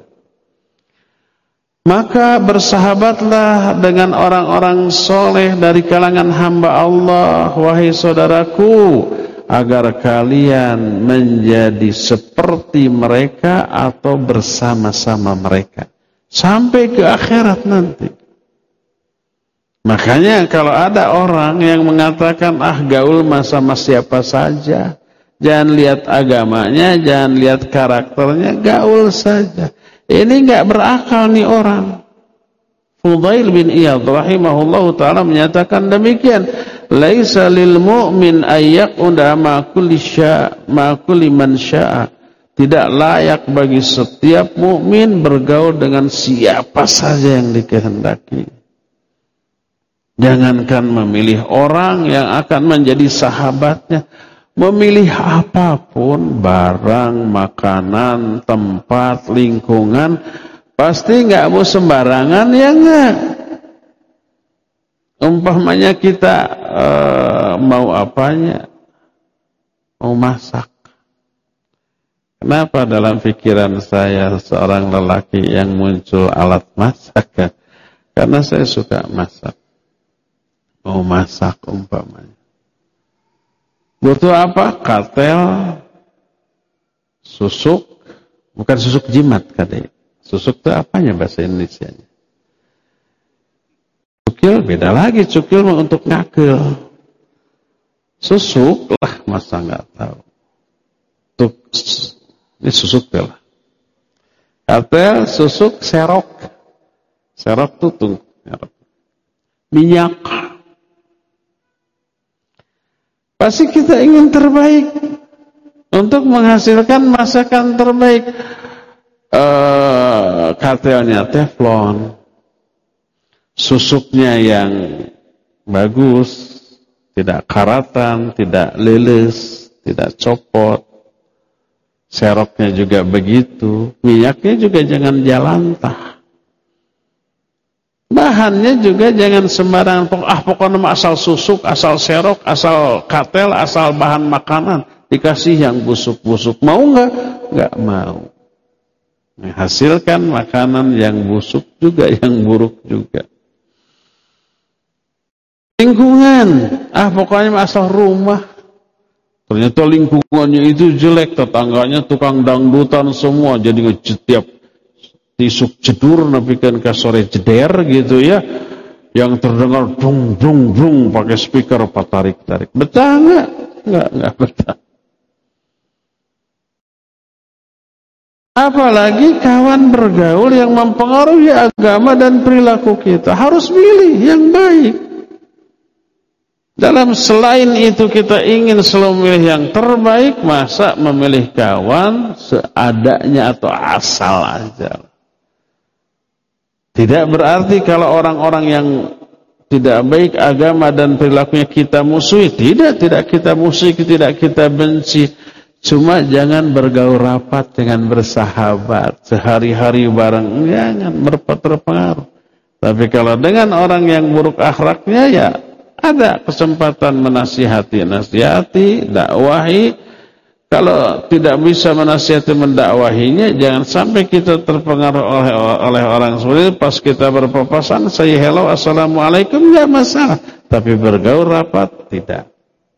Maka bersahabatlah dengan orang-orang soleh dari kalangan hamba Allah, wahai saudaraku, agar kalian menjadi seperti mereka atau bersama-sama mereka sampai ke akhirat nanti. Makanya kalau ada orang yang mengatakan, ah gaul sama siapa saja, jangan lihat agamanya, jangan lihat karakternya, gaul saja. Ini enggak berakal nih orang. Fudail bin Iyad rahimahullahu ta'ala menyatakan demikian. Laisa lil mu'min ayyaqunda ma kulli sya' ma kulli man sya'a. Tidak layak bagi setiap mukmin bergaul dengan siapa saja yang dikehendaki. Jangankan memilih orang yang akan menjadi sahabatnya, memilih apapun, barang, makanan, tempat, lingkungan, pasti nggak mau sembarangan, ya nggak? Umpamanya kita uh, mau apanya? Mau masak. Kenapa dalam pikiran saya seorang lelaki yang muncul alat masak? Karena saya suka masak. Mau masak umpamanya. Butuh apa? Katel, susuk, bukan susuk jimat kadang. Susuk itu apanya bahasa Indonesianya? Cukil beda lagi, cukil untuk ngakil. Susuk lah, masa nggak tahu. Tuk, ini susuk lah. Katel, susuk, serok. Serok itu tuh minyak. Pasti kita ingin terbaik untuk menghasilkan masakan terbaik. Uh, Katelnya teflon, susuknya yang bagus, tidak karatan, tidak leles, tidak copot. Seroknya juga begitu, minyaknya juga jangan jalantah. Bahannya juga jangan sembarangan, ah pokoknya asal susuk, asal serok, asal katel, asal bahan makanan, dikasih yang busuk-busuk. Mau enggak? Enggak mau. Menghasilkan makanan yang busuk juga, yang buruk juga. Lingkungan, ah pokoknya asal rumah. Ternyata lingkungannya itu jelek, tetangganya tukang dangdutan semua, jadi ngejetiap tisuk jedur napikan ke sore jeder gitu ya, yang terdengar dung dung dung pakai speaker apa tarik tarik. Betah nggak? Nggak nggak betah. Apalagi kawan bergaul yang mempengaruhi agama dan perilaku kita, harus pilih yang baik. Dalam selain itu kita ingin selalu memilih yang terbaik, masa memilih kawan seadanya atau asal aja. Tidak berarti kalau orang-orang yang tidak baik agama dan perilakunya kita musuhi. Tidak, tidak kita musuhi, tidak kita benci. Cuma jangan bergaul rapat dengan bersahabat. Sehari-hari bareng, jangan berpengaruh. Tapi kalau dengan orang yang buruk akhlaknya, ya ada kesempatan menasihati, nasihati, dakwahi. Kalau tidak bisa menasihati, mendakwahinya, jangan sampai kita terpengaruh oleh, oleh orang seperti itu. Pas kita berpapasan, say hello, assalamualaikum, enggak masalah. Tapi bergaul rapat, tidak.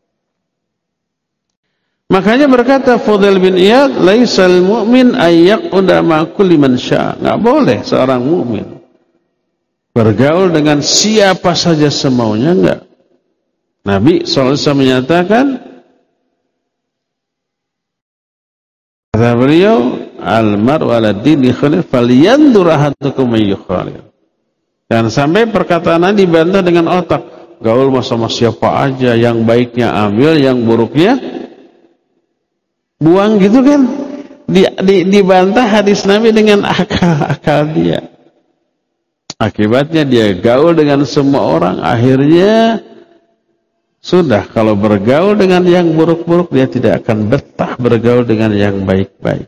Makanya berkata Fudail bin Iyad, laisal mu'min ayyaquda ma kulli man syaa. Enggak boleh seorang mukmin bergaul dengan siapa saja semaunya, enggak. Nabi shallallahu alaihi wasallam menyatakan, Kata beliau, al-mar'u 'ala dini khalil falyanzur ahadukum may yukhalil. Dan sampai perkataan Nabi dibantah dengan otak. Gaul sama siapa aja, yang baiknya ambil, yang buruknya buang gitu kan. Di, di, dibantah hadis Nabi dengan akal-akal dia. Akibatnya dia gaul dengan semua orang, akhirnya sudah kalau bergaul dengan yang buruk-buruk dia tidak akan betah bergaul dengan yang baik-baik.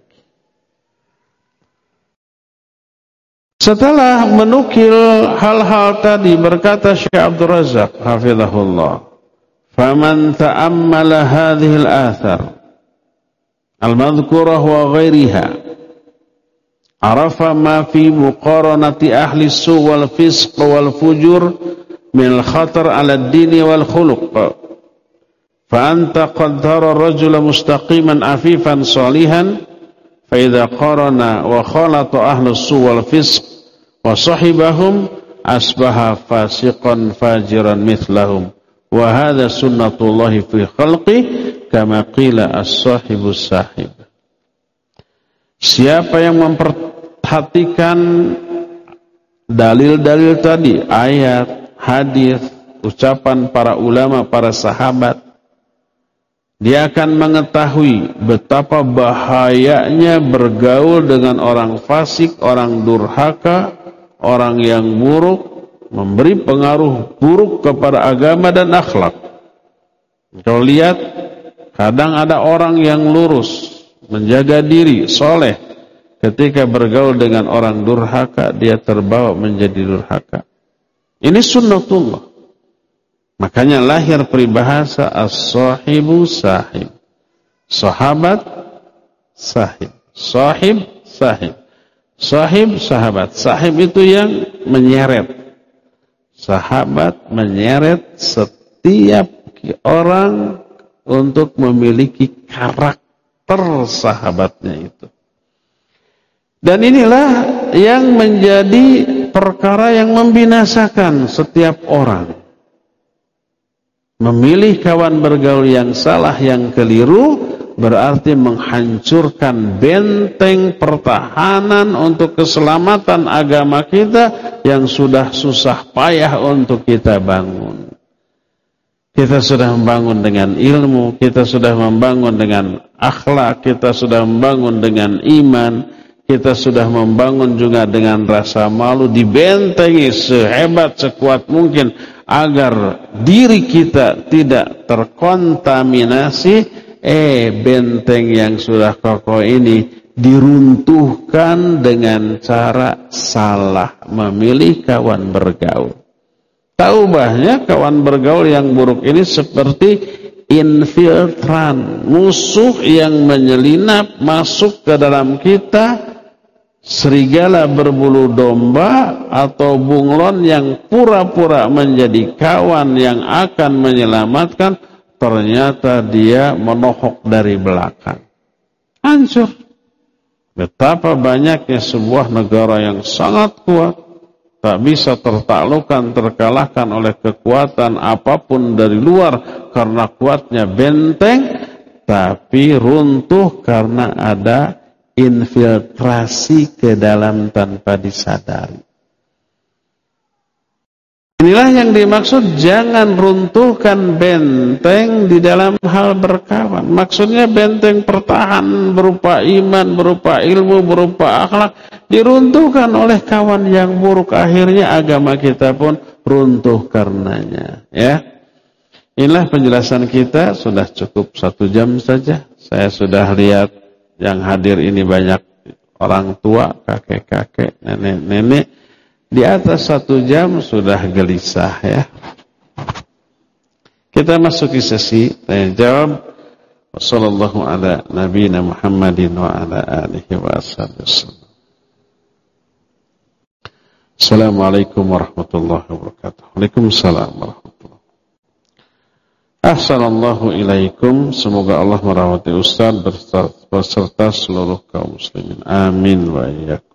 Setelah menukil hal-hal tadi berkata Syekh Abdul Razak hafizahullah, "Faman ta'ammala hadhihi al-athar al-madhkurah wa ghairiha arafa ma fi muqaranati ahli su' wal fisq wal fujur min al-khatar 'ala ad-din wal khuluq. Fa anta qad tara ar-rajula mustaqiman afifan salihan fa idza qarana wa khalata ahli su' wal fisq wa sahibahum asbaha fasiqan fajiran mithlahum wa hadha sunnatullahi fi khalqi kama qila as-sahibus sahib." Siapa yang memperhatikan dalil-dalil tadi, ayat, hadis, ucapan para ulama, para sahabat, dia akan mengetahui betapa bahayanya bergaul dengan orang fasik, orang durhaka, orang yang buruk, memberi pengaruh buruk kepada agama dan akhlak. Kalau lihat, kadang ada orang yang lurus, menjaga diri, soleh, ketika bergaul dengan orang durhaka, dia terbawa menjadi durhaka. Ini sunnatullah. Makanya lahir peribahasa as-sahibu sahib. Sahabat, sahib. Sahib, sahib. Sahib, sahabat. Sahib itu yang menyeret. Sahabat menyeret setiap orang untuk memiliki karakter sahabatnya itu. Dan inilah yang menjadi perkara yang membinasakan setiap orang. Memilih kawan bergaul yang salah, yang keliru, berarti menghancurkan benteng pertahanan untuk keselamatan agama kita yang sudah susah payah untuk kita bangun. Kita sudah membangun dengan ilmu, kita sudah membangun dengan akhlak, kita sudah membangun dengan iman, kita sudah membangun juga dengan rasa malu, dibentengi sehebat sekuat mungkin agar diri kita tidak terkontaminasi. Eh, benteng yang sudah kokoh ini diruntuhkan dengan cara salah, memilih kawan bergaul. Taubahnya kawan bergaul yang buruk ini seperti infiltran, musuh yang menyelinap masuk ke dalam kita, serigala berbulu domba atau bunglon yang pura-pura menjadi kawan yang akan menyelamatkan, ternyata dia menohok dari belakang. Hancur. Betapa banyaknya sebuah negara yang sangat kuat tak bisa tertaklukkan, terkalahkan oleh kekuatan apapun dari luar karena kuatnya benteng, tapi runtuh karena ada infiltrasi ke dalam tanpa disadari. Inilah yang dimaksud jangan runtuhkan benteng di dalam hal berkawan. Maksudnya benteng pertahanan berupa iman, berupa ilmu, berupa akhlak diruntuhkan oleh kawan yang buruk. Akhirnya agama kita pun runtuh karenanya. Ya, inilah penjelasan kita. Sudah cukup satu jam saja. Saya sudah lihat yang hadir ini banyak orang tua, kakek-kakek, nenek-nenek. Di atas satu jam sudah gelisah ya. Kita masuki sesi tanya jawab. Wassallallahu ala nabiyina Muhammadin wa ala alihi wa sallam. Assalamualaikum warahmatullahi wabarakatuh. Waalaikumsalam warahmatullahi wabarakatuh. Ahsanallahu ilaikum. Semoga Allah merahmati Ustaz beserta seluruh kaum muslimin. Amin wa iyyakum.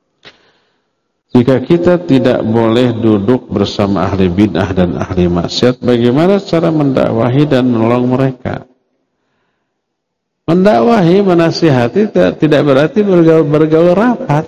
Jika kita tidak boleh duduk bersama ahli bid'ah dan ahli maksiat, bagaimana cara mendakwahi dan menolong mereka? Mendakwahi, menasihati tidak berarti bergaul, bergaul rapat.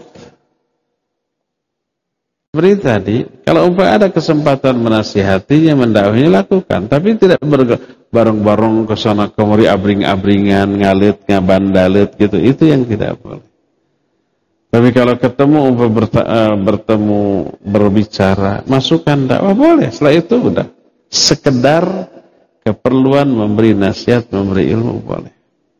Seperti tadi, kalau umpamanya ada kesempatan menasihatinya, mendakwahinya, lakukan. Tapi tidak bareng-bareng ke sana kemari, abring-abringan, ngalit, ngabandalit gitu. Itu yang tidak boleh. Tapi kalau ketemu, bertemu, berbicara, masukkan dakwah boleh. Setelah itu udah sekedar keperluan memberi nasihat, memberi ilmu boleh.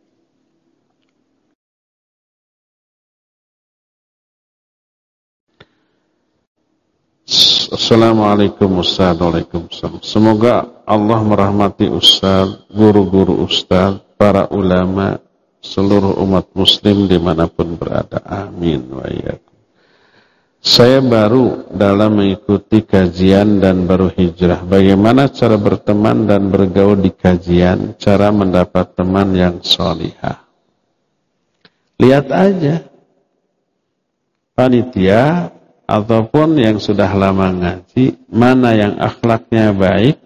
Assalamualaikum Ustaz. Waalaikumsalam. Semoga Allah merahmati Ustaz, guru-guru Ustaz, para ulama, seluruh umat muslim dimanapun berada. Amin wa iyyakum. Saya baru dalam mengikuti kajian dan baru hijrah. Bagaimana cara berteman dan bergaul di kajian? Cara mendapat teman yang salihah. Lihat aja panitia ataupun yang sudah lama ngaji, mana yang akhlaknya baik,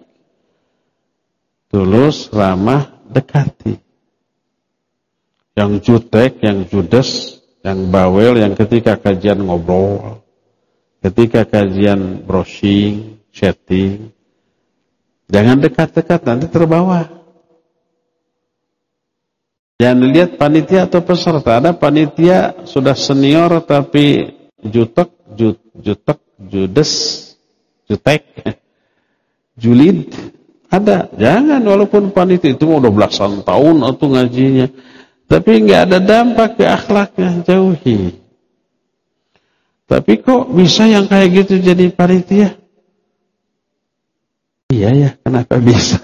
tulus, ramah, dekati. Yang jutek, yang judes, yang bawel, yang ketika kajian ngobrol, ketika kajian browsing, chatting, jangan dekat-dekat, nanti terbawa. Jangan lihat panitia atau peserta. Ada panitia sudah senior tapi jutek, jut, jutek, judes, jutek, julid, ada. Jangan, walaupun panitia itu udah belasan tahun atau ngajinya, tapi nggak ada dampak ke akhlaknya, jauhi. Tapi kok bisa yang kayak gitu jadi panitia? Iya ya, kenapa bisa?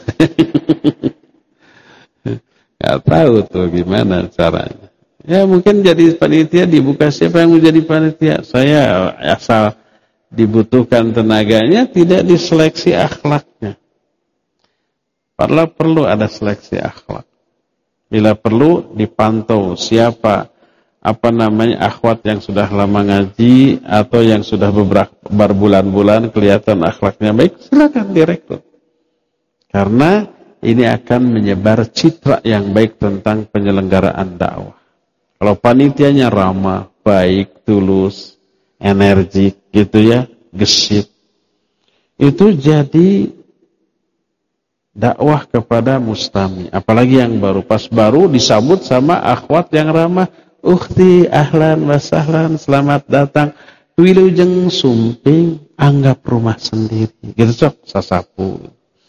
Nggak tahu tuh gimana caranya. Ya mungkin jadi panitia dibuka, siapa yang mau jadi panitia? Saya asal dibutuhkan tenaganya, tidak diseleksi akhlaknya. Padahal perlu ada seleksi akhlak. Bila perlu dipantau siapa, apa namanya, akhwat yang sudah lama ngaji atau yang sudah beberapa berbulan-bulan kelihatan akhlaknya baik, silakan direkrut. Karena ini akan menyebar citra yang baik tentang penyelenggaraan dakwah. Kalau panitianya ramah, baik, tulus, energik gitu ya, gesit, itu jadi dakwah kepada mustami. Apalagi yang baru, pas baru disambut sama akhwat yang ramah, ukhti, ahlan wa sahlan, selamat datang. Wilujeng sumping, anggap rumah sendiri. Gitu cok, sasapu.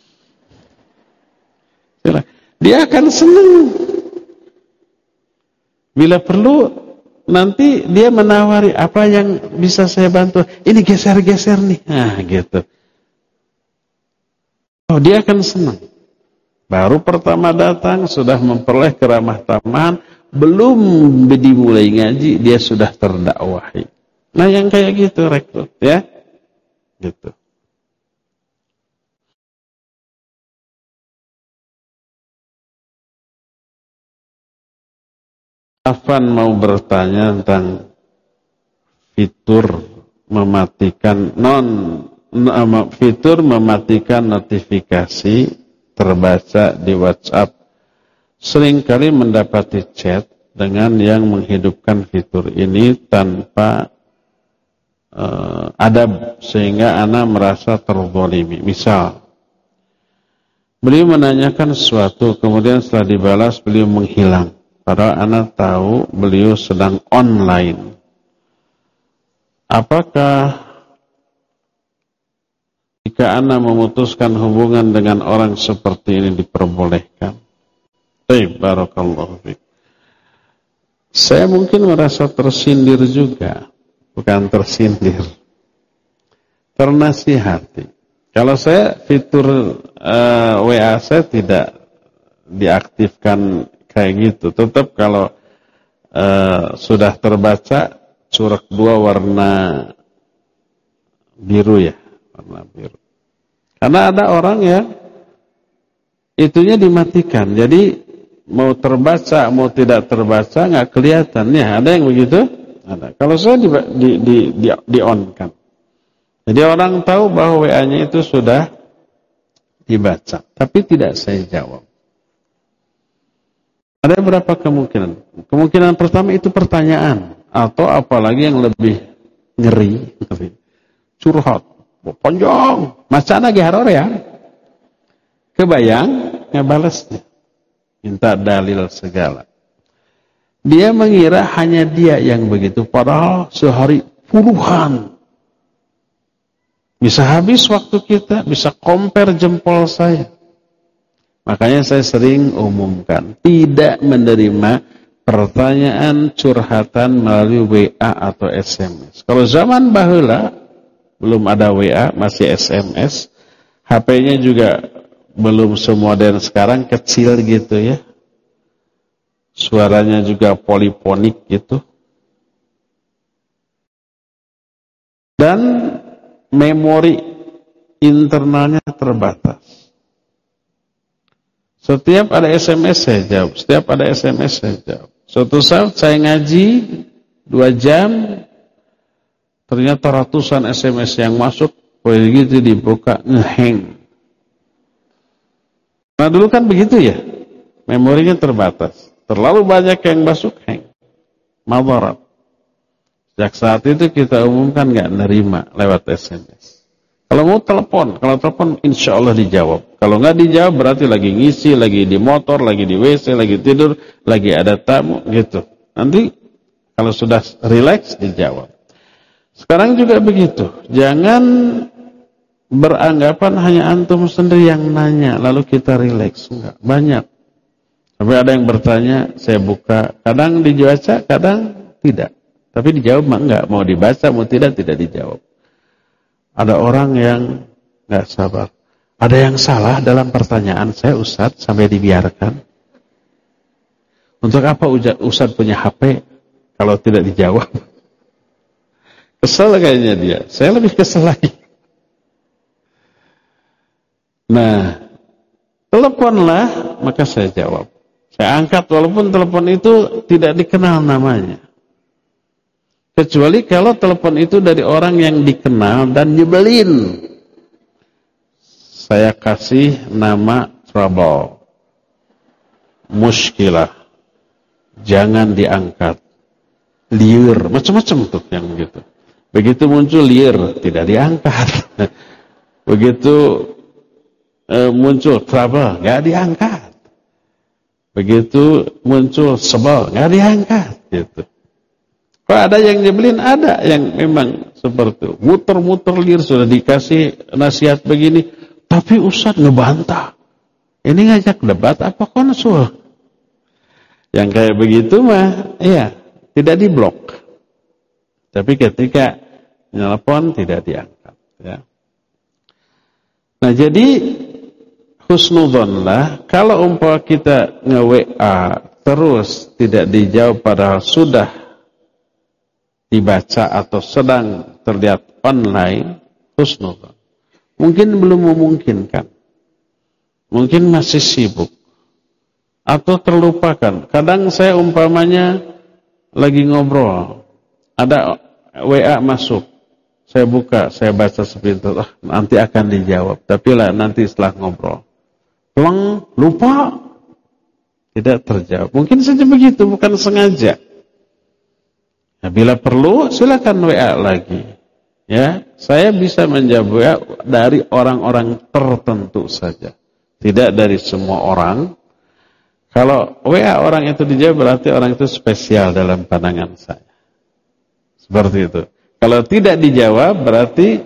Dia akan senang. Bila perlu, nanti dia menawari apa yang bisa saya bantu. Ini geser-geser nih. Nah, gitu. Oh, dia akan senang. Baru pertama datang, sudah memperoleh keramah tamahan, belum dimulai ngaji, dia sudah terdakwahi. Nah, yang kayak gitu rekrut, ya. Gitu. Afan mau bertanya tentang fitur mematikan non fitur mematikan notifikasi terbaca di WhatsApp. Seringkali mendapati chat dengan yang menghidupkan fitur ini tanpa uh, adab sehingga ana merasa terzalimi. Misal, beliau menanyakan sesuatu, kemudian setelah dibalas beliau menghilang. Padahal ana tahu beliau sedang online. Apakah jika ana memutuskan hubungan dengan orang seperti ini diperbolehkan? Baik, barakallahu fiik. Saya mungkin merasa tersindir juga, bukan tersindir, ternasihati. Kalau saya fitur uh, W A saya tidak diaktifkan kayak gitu. Tetap kalau uh, sudah terbaca corak dua warna biru ya, warna biru. Karena ada orang ya itunya dimatikan. Jadi mau terbaca mau tidak terbaca nggak kelihatan ya. Ada yang begitu? Ada. Kalau saya di di di, di, di on kan. Jadi orang tahu bahwa W A-nya itu sudah dibaca, tapi tidak saya jawab. Ada berapa kemungkinan? Kemungkinan pertama itu pertanyaan, atau apalagi yang lebih ngeri, curhat, panjang, macan lagi haror ya. Kebayang, ngebalesnya, minta dalil segala. Dia mengira hanya dia yang begitu, padahal sehari puluhan. Bisa habis waktu kita, bisa compare jempol saya. Makanya saya sering umumkan, tidak menerima pertanyaan curhatan melalui W A atau S M S. Kalau zaman baheula, belum ada W A, masih S M S, H P-nya juga belum semodern sekarang, kecil gitu ya. Suaranya juga polifonik gitu. Dan memori internalnya terbatas. Setiap ada S M S saya jawab, setiap ada S M S saya jawab. Suatu saat saya ngaji dua jam, ternyata ratusan S M S yang masuk, begitu dibuka ngeheng. Nah dulu kan begitu ya, memorinya terbatas, terlalu banyak yang masuk hang, madarat. Sejak saat itu kita umumkan nggak nerima lewat S M S. Kalau mau telepon, kalau telepon insya Allah dijawab. Kalau nggak dijawab berarti lagi ngisi, lagi di motor, lagi di W C, lagi tidur, lagi ada tamu gitu. Nanti kalau sudah rileks dijawab. Sekarang juga begitu. Jangan beranggapan hanya antum sendiri yang nanya, lalu kita rileks. Enggak, banyak. Sampai ada yang bertanya, saya buka, kadang dibaca, kadang tidak. Tapi dijawab mah enggak, mau dibaca, mau tidak, tidak dijawab. Ada orang yang enggak sabar. Ada yang salah dalam pertanyaan saya, Ustadz, sampai dibiarkan. Untuk apa Ustadz punya H P kalau tidak dijawab? Kesel kayaknya dia. Saya lebih kesel lagi. Nah, teleponlah, maka saya jawab. Saya angkat walaupun telepon itu tidak dikenal namanya. Kecuali kalau telepon itu dari orang yang dikenal dan nyebelin. Saya kasih nama trouble, muskilah, jangan diangkat, liur, macam-macam tuh yang gitu. Begitu muncul liur, tidak diangkat. Begitu e, muncul trouble, nggak diangkat. Begitu muncul sebel, nggak diangkat. Gitu. Kalau ada yang nyebelin, ada yang memang seperti itu. Muter-muter liur, sudah dikasih nasihat begini, tapi Ustadz ngebantah. Ini ngajak debat apa konsul? Yang kayak begitu mah, iya, tidak diblok. Tapi ketika telepon tidak diangkat. Ya. Nah jadi husnudzonlah, kalau umpama kita nge-W A terus tidak dijawab padahal sudah dibaca atau sedang terlihat online, husnudzon. Mungkin belum memungkinkan. Mungkin masih sibuk. Atau terlupakan. Kadang saya umpamanya lagi ngobrol. Ada W A masuk. Saya buka, saya baca sepintas. Ah, nanti akan dijawab. Tapi lah nanti setelah ngobrol. Pulang, lupa. Tidak terjawab. Mungkin saja begitu, bukan sengaja. Nah, bila perlu, silakan W A lagi. Ya, saya bisa menjawab W A dari orang-orang tertentu saja. Tidak dari semua orang. Kalau W A orang itu dijawab berarti orang itu spesial dalam pandangan saya. Seperti itu. Kalau tidak dijawab berarti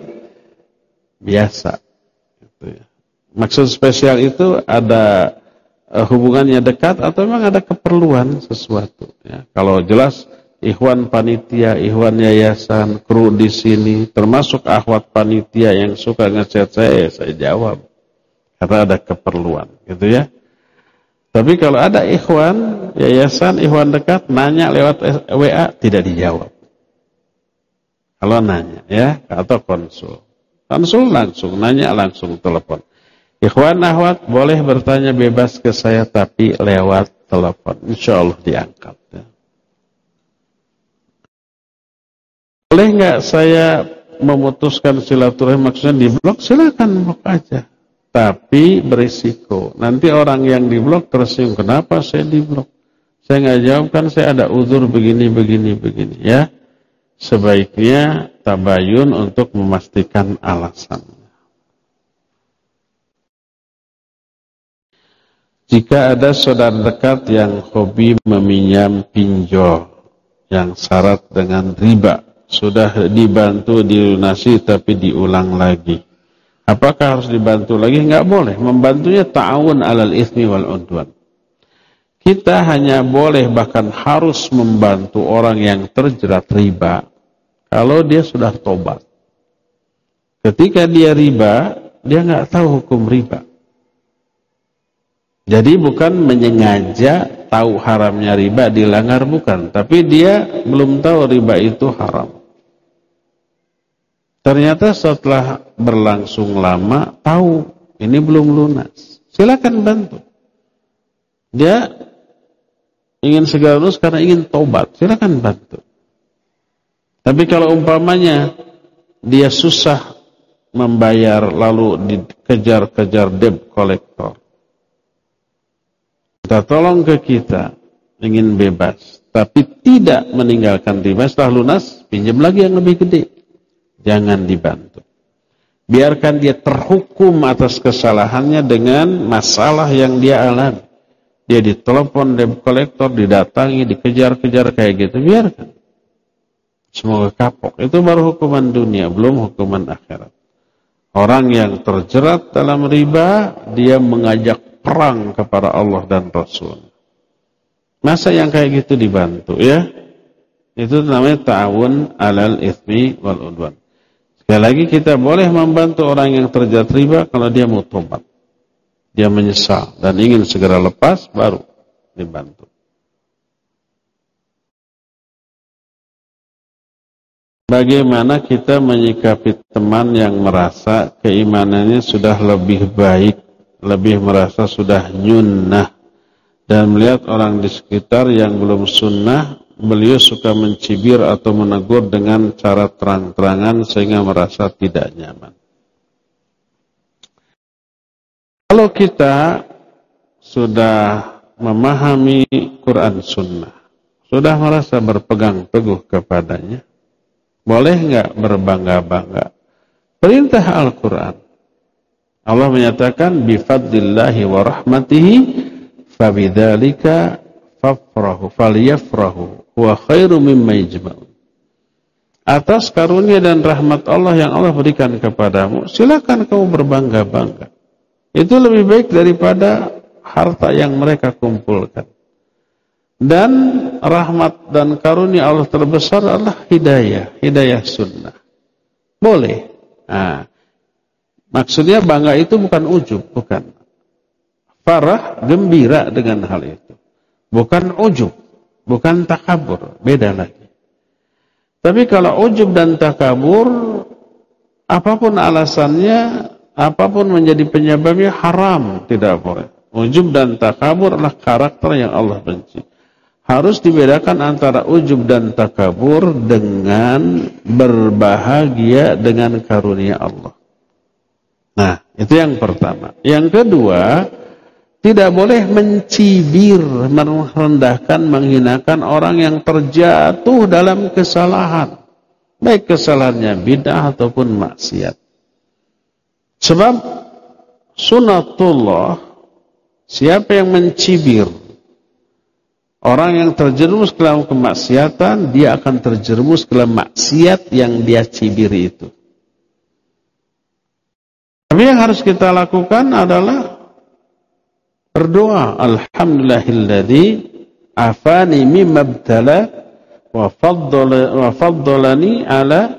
biasa. Gitu ya. Maksud spesial itu ada uh, hubungannya dekat atau memang ada keperluan sesuatu. Ya. Kalau jelas ikhwan panitia, ikhwan yayasan, kru di sini, termasuk akhwat panitia yang suka ngechat saya, saya jawab. Karena ada keperluan, gitu ya. Tapi kalau ada ikhwan, yayasan, ikhwan dekat, nanya lewat W A, tidak dijawab. Kalau nanya, ya, atau konsul. Konsul langsung, nanya langsung telepon. Ikhwan, akhwat, boleh bertanya bebas ke saya, tapi lewat telepon. Insya Allah diangkat. Ya. Boleh nggak saya memutuskan silaturahim, maksudnya di blok? Silakan blok aja. Tapi berisiko. Nanti orang yang di blok tersinggung, kenapa saya di blok? Saya nggak jawab kan saya ada uzur begini, begini, begini. Ya, sebaiknya tabayun untuk memastikan alasan. Jika ada saudara dekat yang hobi meminjam pinjol yang syarat dengan riba, sudah dibantu dilunasi tapi diulang lagi, apakah harus dibantu lagi? Enggak boleh. Membantunya ta'awun alal itsmi wal udwan. Kita hanya boleh bahkan harus membantu orang yang terjerat riba kalau dia sudah tobat. Ketika dia riba, dia enggak tahu hukum riba. Jadi bukan menyengaja tahu haramnya riba dilanggar, bukan, tapi dia belum tahu riba itu haram. Ternyata setelah berlangsung lama tahu ini belum lunas, silakan bantu. Dia ingin segera lulus karena ingin tobat, silakan bantu. Tapi kalau umpamanya dia susah membayar lalu dikejar-kejar debt collector, kita tolong ke kita, ingin bebas, tapi tidak meninggalkan riba, setelah lunas, pinjam lagi yang lebih gede. Jangan dibantu. Biarkan dia terhukum atas kesalahannya dengan masalah yang dia alami. Dia ditelepon debt collector, didatangi, dikejar-kejar kayak gitu, biarkan. Semoga kapok. Itu baru hukuman dunia, belum hukuman akhirat. Orang yang terjerat dalam riba, dia mengajak perang kepada Allah dan Rasul. Masa yang kayak gitu dibantu, ya? Itu namanya ta'awun alal itsmi wal udwan. Sekali lagi kita boleh membantu orang yang terjerat riba kalau dia mau tobat. Dia menyesal dan ingin segera lepas, baru dibantu. Bagaimana kita menyikapi teman yang merasa keimanannya sudah lebih baik, lebih merasa sudah nyunnah, dan melihat orang di sekitar yang belum sunnah, beliau suka mencibir atau menegur dengan cara terang-terangan sehingga merasa tidak nyaman. Kalau kita sudah memahami Quran Sunnah, sudah merasa berpegang teguh kepadanya, boleh enggak berbangga-bangga? Perintah Al-Quran, Allah menyatakan bifadlillahi wa rahmatihi fabidzalika fafrahu falyafrahu huwa khairum mimma yajma'un. Atas karunia dan rahmat Allah yang Allah berikan kepadamu, silakan kamu berbangga-bangga. Itu lebih baik daripada harta yang mereka kumpulkan. Dan rahmat dan karunia Allah terbesar adalah hidayah, hidayah sunnah. Boleh. Nah, maksudnya bangga itu bukan ujub, bukan. Farah, gembira dengan hal itu. Bukan ujub, bukan takabur, beda lagi. Tapi kalau ujub dan takabur, apapun alasannya, apapun menjadi penyebabnya haram, tidak boleh. Ujub dan takabur adalah karakter yang Allah benci. Harus dibedakan antara ujub dan takabur dengan berbahagia dengan karunia Allah. Nah, itu yang pertama. Yang kedua, tidak boleh mencibir, merendahkan, menghinakan orang yang terjatuh dalam kesalahan. Baik kesalahannya bid'ah ataupun maksiat. Sebab sunnatullah, siapa yang mencibir orang yang terjerumus ke dalam kemaksiatan, dia akan terjerumus ke dalam maksiat yang dia cibiri itu. Tapi yang harus kita lakukan adalah berdoa, alhamdulillahilladzi afani mimma ibtala wa faddala wa faddalani ala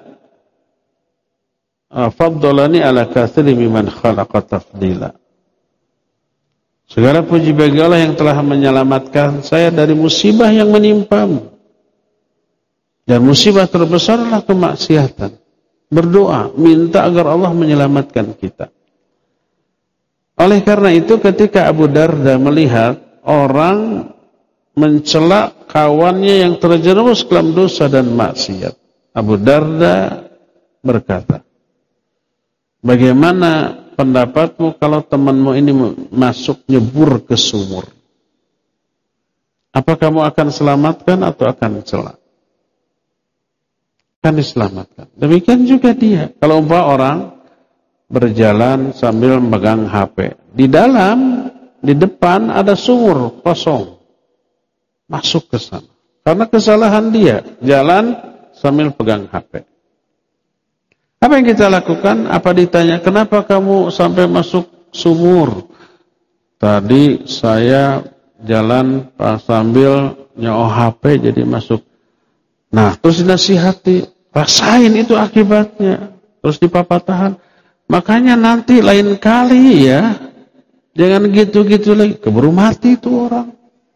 wa faddalani ala katsiri mimman khalaqa tafdila. Segala puji bagi Allah yang telah menyelamatkan saya dari musibah yang menimpamu. Dan musibah terbesar adalah kemaksiatan. Berdoa, minta agar Allah menyelamatkan kita. Oleh karena itu ketika Abu Darda melihat orang mencela kawannya yang terjerumus ke dalam dosa dan maksiat, Abu Darda berkata, bagaimana pendapatmu kalau temanmu ini masuk nyebur ke sumur? Apa kamu akan selamatkan atau akan celak? Akan diselamatkan. Demikian juga dia. Kalau umpama orang berjalan sambil memegang H P, di dalam, di depan ada sumur kosong, masuk ke sana. Karena kesalahan dia, jalan sambil pegang H P. Apa yang kita lakukan? Apa ditanya, kenapa kamu sampai masuk sumur? Tadi saya jalan sambil nyoh H P jadi masuk. Nah, terus dinasihati, rasain itu akibatnya. Terus dipapatahan. Makanya nanti lain kali ya, jangan gitu-gitu lagi. Keburu mati itu orang.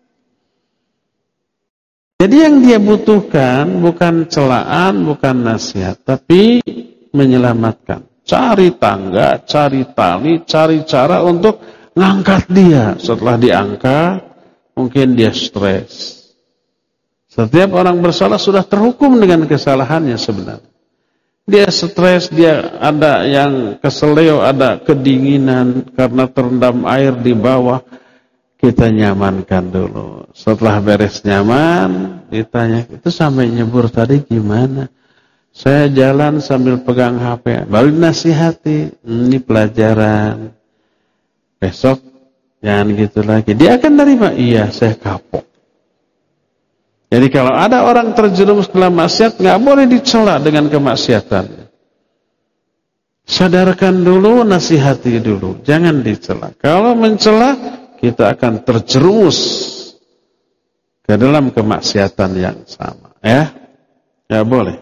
Jadi yang dia butuhkan bukan celaan, bukan nasihat, tapi menyelamatkan. Cari tangga, cari tali, cari cara untuk ngangkat dia. Setelah diangkat, mungkin dia stres. Setiap orang bersalah sudah terhukum dengan kesalahannya sebenarnya. Dia stres, dia ada yang keseleo, ada kedinginan karena terendam air di bawah. Kita nyamankan dulu. Setelah beres nyaman, ditanya, itu sampai nyebur tadi gimana? Saya jalan sambil pegang H P. Baru dinasihati, ini pelajaran. Besok jangan gitu lagi. Dia akan terima, iya saya kapok. Jadi kalau ada orang terjerumus dalam maksiat, nggak boleh dicela dengan kemaksiatan. Sadarkan dulu, nasihati dulu, jangan dicela. Kalau mencela, kita akan terjerumus ke dalam kemaksiatan yang sama. Ya, nggak boleh.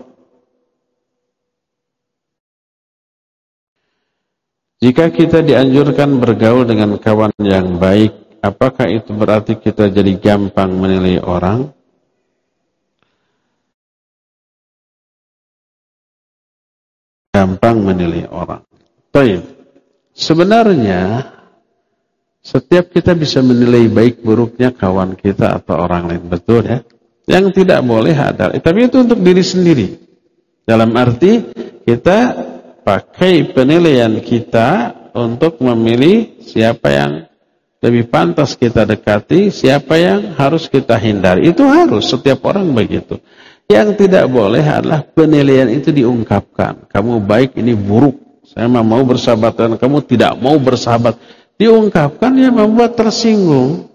Jika kita dianjurkan bergaul dengan kawan yang baik, apakah itu berarti kita jadi gampang menilai orang? Gampang menilai orang. Baik. Sebenarnya setiap kita bisa menilai baik buruknya kawan kita atau orang lain, betul ya? Yang tidak boleh adalah, tapi itu untuk diri sendiri. Dalam arti kita pakai penilaian kita untuk memilih siapa yang lebih pantas kita dekati, siapa yang harus kita hindari. Itu harus, setiap orang begitu. Yang tidak boleh adalah penilaian itu diungkapkan. Kamu baik, ini buruk. Saya mau bersahabat dengan kamu, tidak mau bersahabat. Diungkapkan ya membuat tersinggung.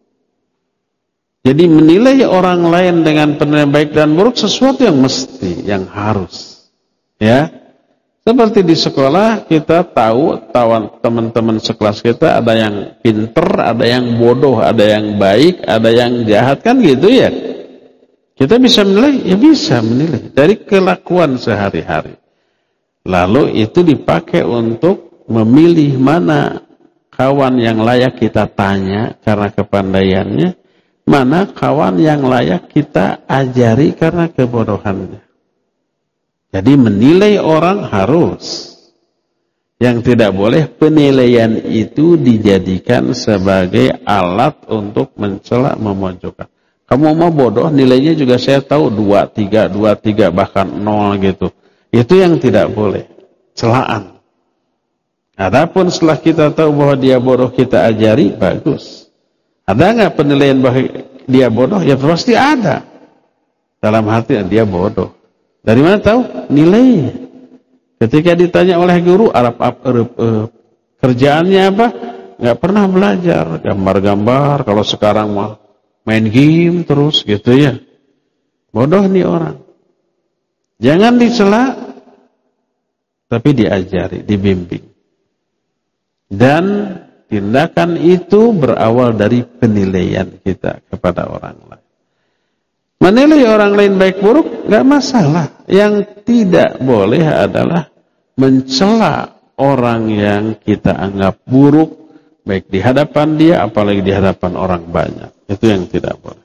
Jadi menilai orang lain dengan penilaian baik dan buruk sesuatu yang mesti, yang harus. Ya. Seperti di sekolah kita tahu tawan teman-teman sekelas kita ada yang pinter, ada yang bodoh, ada yang baik, ada yang jahat, kan gitu ya. Kita bisa menilai, ya bisa menilai dari kelakuan sehari-hari. Lalu itu dipakai untuk memilih mana kawan yang layak kita tanya karena kepandaiannya, mana kawan yang layak kita ajari karena kebodohannya. Jadi menilai orang harus. Yang tidak boleh penilaian itu dijadikan sebagai alat untuk mencela, memojokkan. Kamu mau bodoh, nilainya juga saya tahu dua, tiga, dua, tiga, bahkan nol gitu. Itu yang tidak boleh. Celaan. Adapun setelah kita tahu bahwa dia bodoh, kita ajari, bagus. Ada nggak penilaian bahwa dia bodoh? Ya pasti ada. Dalam hati dia bodoh. Dari mana tahu? Nilainya. Ketika ditanya oleh guru, Arab, Arab, Arab, Arab kerjaannya apa? Nggak pernah belajar. Gambar-gambar, kalau sekarang mah main game terus gitu ya. Bodoh nih orang. Jangan dicela, tapi diajari, dibimbing. Dan tindakan itu berawal dari penilaian kita kepada orang lain. Menilai orang lain baik buruk nggak masalah. Yang tidak boleh adalah mencela orang yang kita anggap buruk, baik di hadapan dia, apalagi di hadapan orang banyak. Itu yang tidak boleh.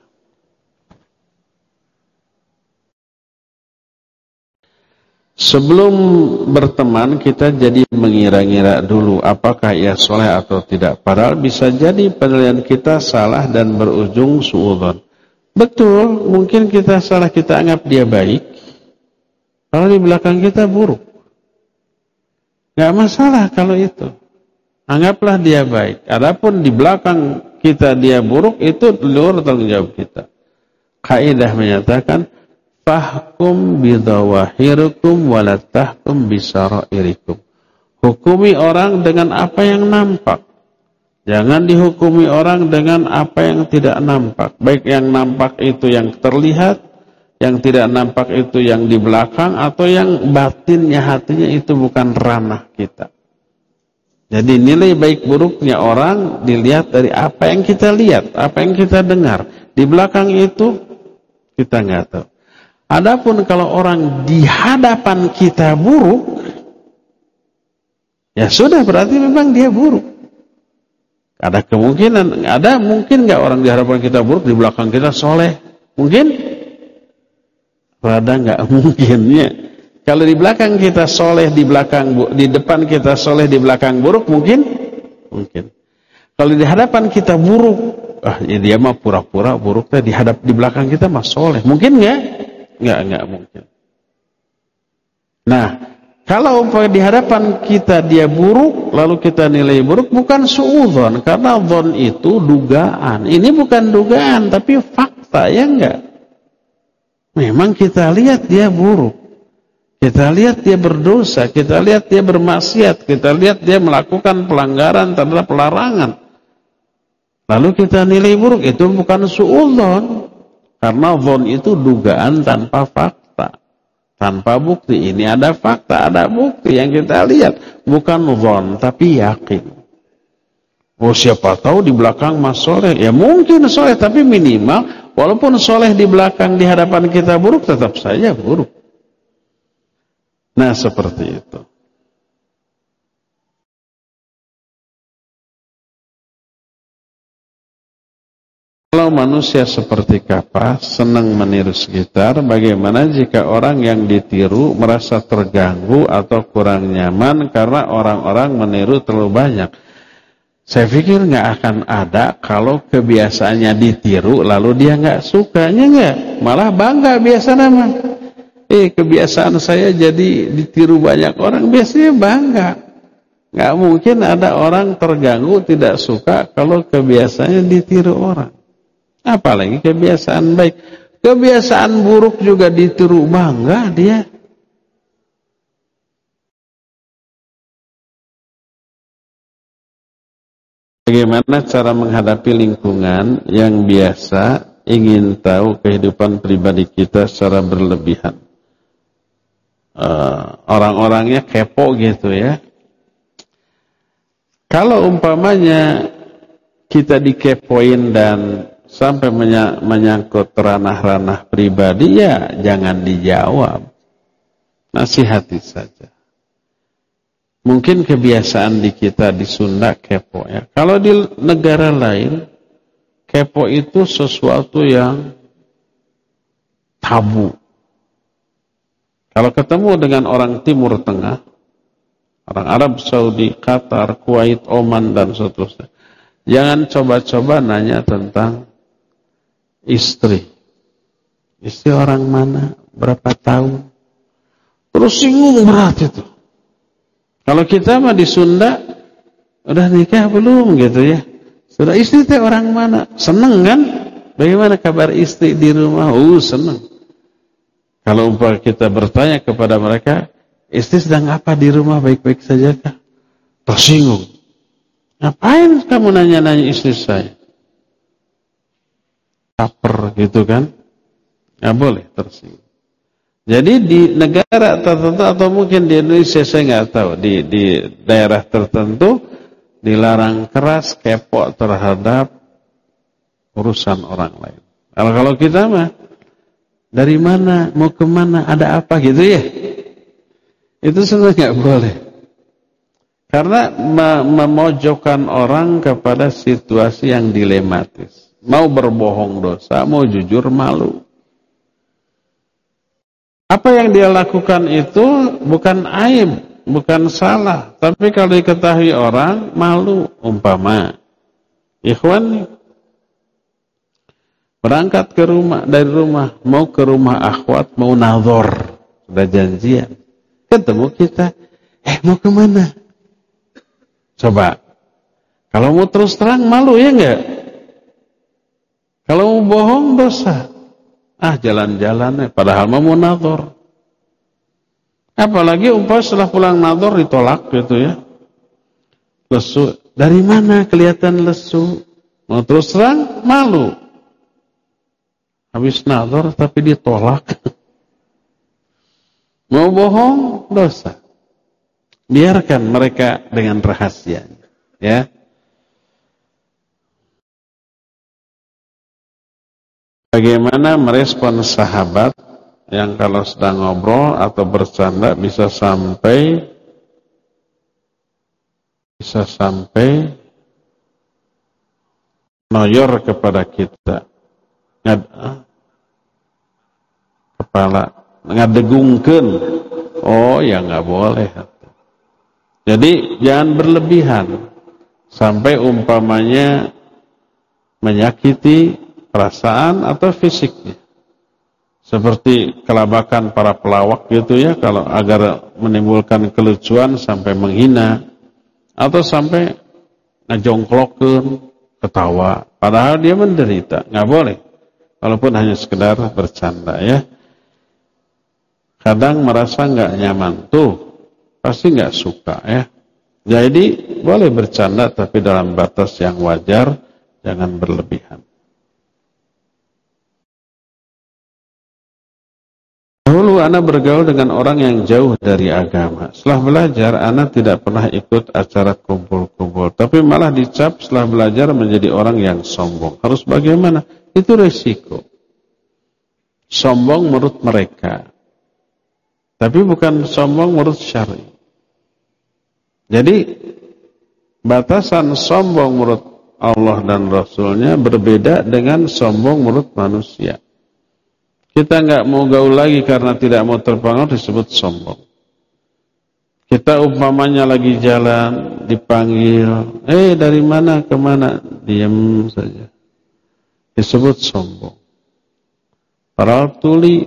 Sebelum berteman, kita jadi mengira-ngira dulu apakah ia soleh atau tidak. Padahal bisa jadi penilaian kita salah dan berujung suudzon. Betul, mungkin kita salah, kita anggap dia baik. Kalau di belakang kita buruk. Nggak masalah kalau itu. Anggaplah dia baik. Adapun di belakang kita dia buruk, itu luar tanggung jawab kita. Kaidah menyatakan, fahkum bidawahirikum walatahkum bisarairikum. Hukumi orang dengan apa yang nampak. Jangan dihukumi orang dengan apa yang tidak nampak. Baik yang nampak itu yang terlihat, yang tidak nampak itu yang di belakang, atau yang batinnya, hatinya, itu bukan ranah kita. Jadi nilai baik buruknya orang dilihat dari apa yang kita lihat, apa yang kita dengar. Di belakang itu kita nggak tahu. Adapun kalau orang di hadapan kita buruk, ya sudah, berarti memang dia buruk. Ada kemungkinan, ada mungkin nggak orang di hadapan kita buruk, di belakang kita soleh? Mungkin? Rada nggak mungkinnya. Kalau di belakang kita soleh, di belakang, di depan kita soleh, di belakang buruk, mungkin? Mungkin. Kalau di hadapan kita buruk, ah ya dia mah pura-pura buruk, di hadap di belakang kita mah soleh. Mungkin nggak? Nggak, nggak mungkin. Nah, kalau di hadapan kita dia buruk, lalu kita nilai buruk, bukan suudzon, karena dzon itu dugaan. Ini bukan dugaan, tapi fakta, ya enggak? Memang kita lihat dia buruk. Kita lihat dia berdosa, kita lihat dia bermaksiat, kita lihat dia melakukan pelanggaran terhadap larangan. Lalu kita nilai buruk, itu bukan suudzon, karena dzon itu dugaan tanpa fakta. Tanpa bukti. Ini ada fakta, ada bukti yang kita lihat. Bukan dzon, tapi yakin. Oh, siapa tahu di belakang mas soleh. Ya mungkin soleh, tapi minimal walaupun soleh di belakang, di hadapan kita buruk, tetap saja buruk. Nah, seperti itu. Kalau manusia seperti kapas, senang meniru sekitar, bagaimana jika orang yang ditiru merasa terganggu atau kurang nyaman karena orang-orang meniru terlalu banyak? Saya pikir nggak akan ada kalau kebiasaannya ditiru lalu dia nggak sukanya, nggak, malah bangga biasa nama. Eh kebiasaan saya jadi ditiru banyak orang, biasanya bangga. Nggak mungkin ada orang terganggu tidak suka kalau kebiasaannya ditiru orang. Apalagi kebiasaan baik. Kebiasaan buruk juga ditiru, bangga dia. Bagaimana cara menghadapi lingkungan yang biasa ingin tahu kehidupan pribadi kita secara berlebihan? Uh, orang-orangnya kepo gitu ya. Kalau umpamanya kita dikepoin dan sampai menyangkut ranah-ranah pribadi, ya jangan dijawab. Nasihati saja. Mungkin kebiasaan di kita di Sunda kepo ya. Kalau di negara lain, kepo itu sesuatu yang tabu. Kalau ketemu dengan orang Timur Tengah, orang Arab Saudi, Qatar, Kuwait, Oman, dan seterusnya, jangan coba-coba nanya tentang istri. Istri orang mana? Berapa tahun? Terus singgung berat itu. Kalau kita mah di Sunda, udah nikah belum gitu ya? Sudah, istri teh orang mana? Seneng kan? Bagaimana kabar istri di rumah? Oh, seneng. Kalau umpama kita bertanya kepada mereka, istri sedang apa di rumah, baik-baik saja kah? Tersinggung. Ngapain kamu nanya-nanya istri saya? Caper gitu kan? Nggak boleh tersinggung. Jadi di negara tertentu atau mungkin di Indonesia saya nggak tahu, di di daerah tertentu dilarang keras kepo terhadap urusan orang lain. Kalau kalau kita mah dari mana, mau kemana, ada apa gitu ya? Itu semua nggak boleh. Karena memojokkan orang kepada situasi yang dilematis. Mau berbohong dosa, mau jujur malu. Apa yang dia lakukan itu bukan aib, bukan salah. Tapi kalau diketahui orang, malu. Umpama, ikhwan berangkat ke rumah, dari rumah, mau ke rumah akhwat, mau nazar. Sudah janjian. Ketemu kita, eh mau kemana? Coba, kalau mau terus terang malu ya enggak? Kalau mau bohong dosa. Ah jalan-jalan, padahal mau nadhor. Apalagi umpama setelah pulang nadhor ditolak gitu ya. Lesu. Dari mana kelihatan lesu? Mau terus terang malu. Habis nadhor tapi ditolak. Mau bohong dosa. Biarkan mereka dengan rahasianya, ya. Bagaimana merespon sahabat yang kalau sedang ngobrol atau bercanda bisa sampai bisa sampai noyor kepada kita, ngad, kepala ngadegungkeun. Oh ya nggak boleh. Jadi jangan berlebihan sampai umpamanya menyakiti perasaan atau fisiknya. Seperti kelabakan para pelawak gitu ya, kalau agar menimbulkan kelucuan sampai menghina atau sampai ngajongklokeun, ketawa padahal dia menderita. Nggak boleh. Walaupun hanya sekedar bercanda ya. Kadang merasa nggak nyaman tuh, pasti nggak suka ya. Jadi boleh bercanda tapi dalam batas yang wajar, jangan berlebihan. Dahulu ana bergaul dengan orang yang jauh dari agama. Setelah belajar, ana tidak pernah ikut acara kumpul-kumpul, tapi malah dicap setelah belajar menjadi orang yang sombong. Harus bagaimana? Itu resiko. Sombong menurut mereka, tapi bukan sombong menurut syar'i. Jadi batasan sombong menurut Allah dan Rasulnya berbeda dengan sombong menurut manusia. Kita nggak mau gaul lagi karena tidak mau terpengaruh disebut sombong. Kita umpamanya lagi jalan, dipanggil, eh dari mana ke mana, diam saja. Disebut sombong. Padahal tuli.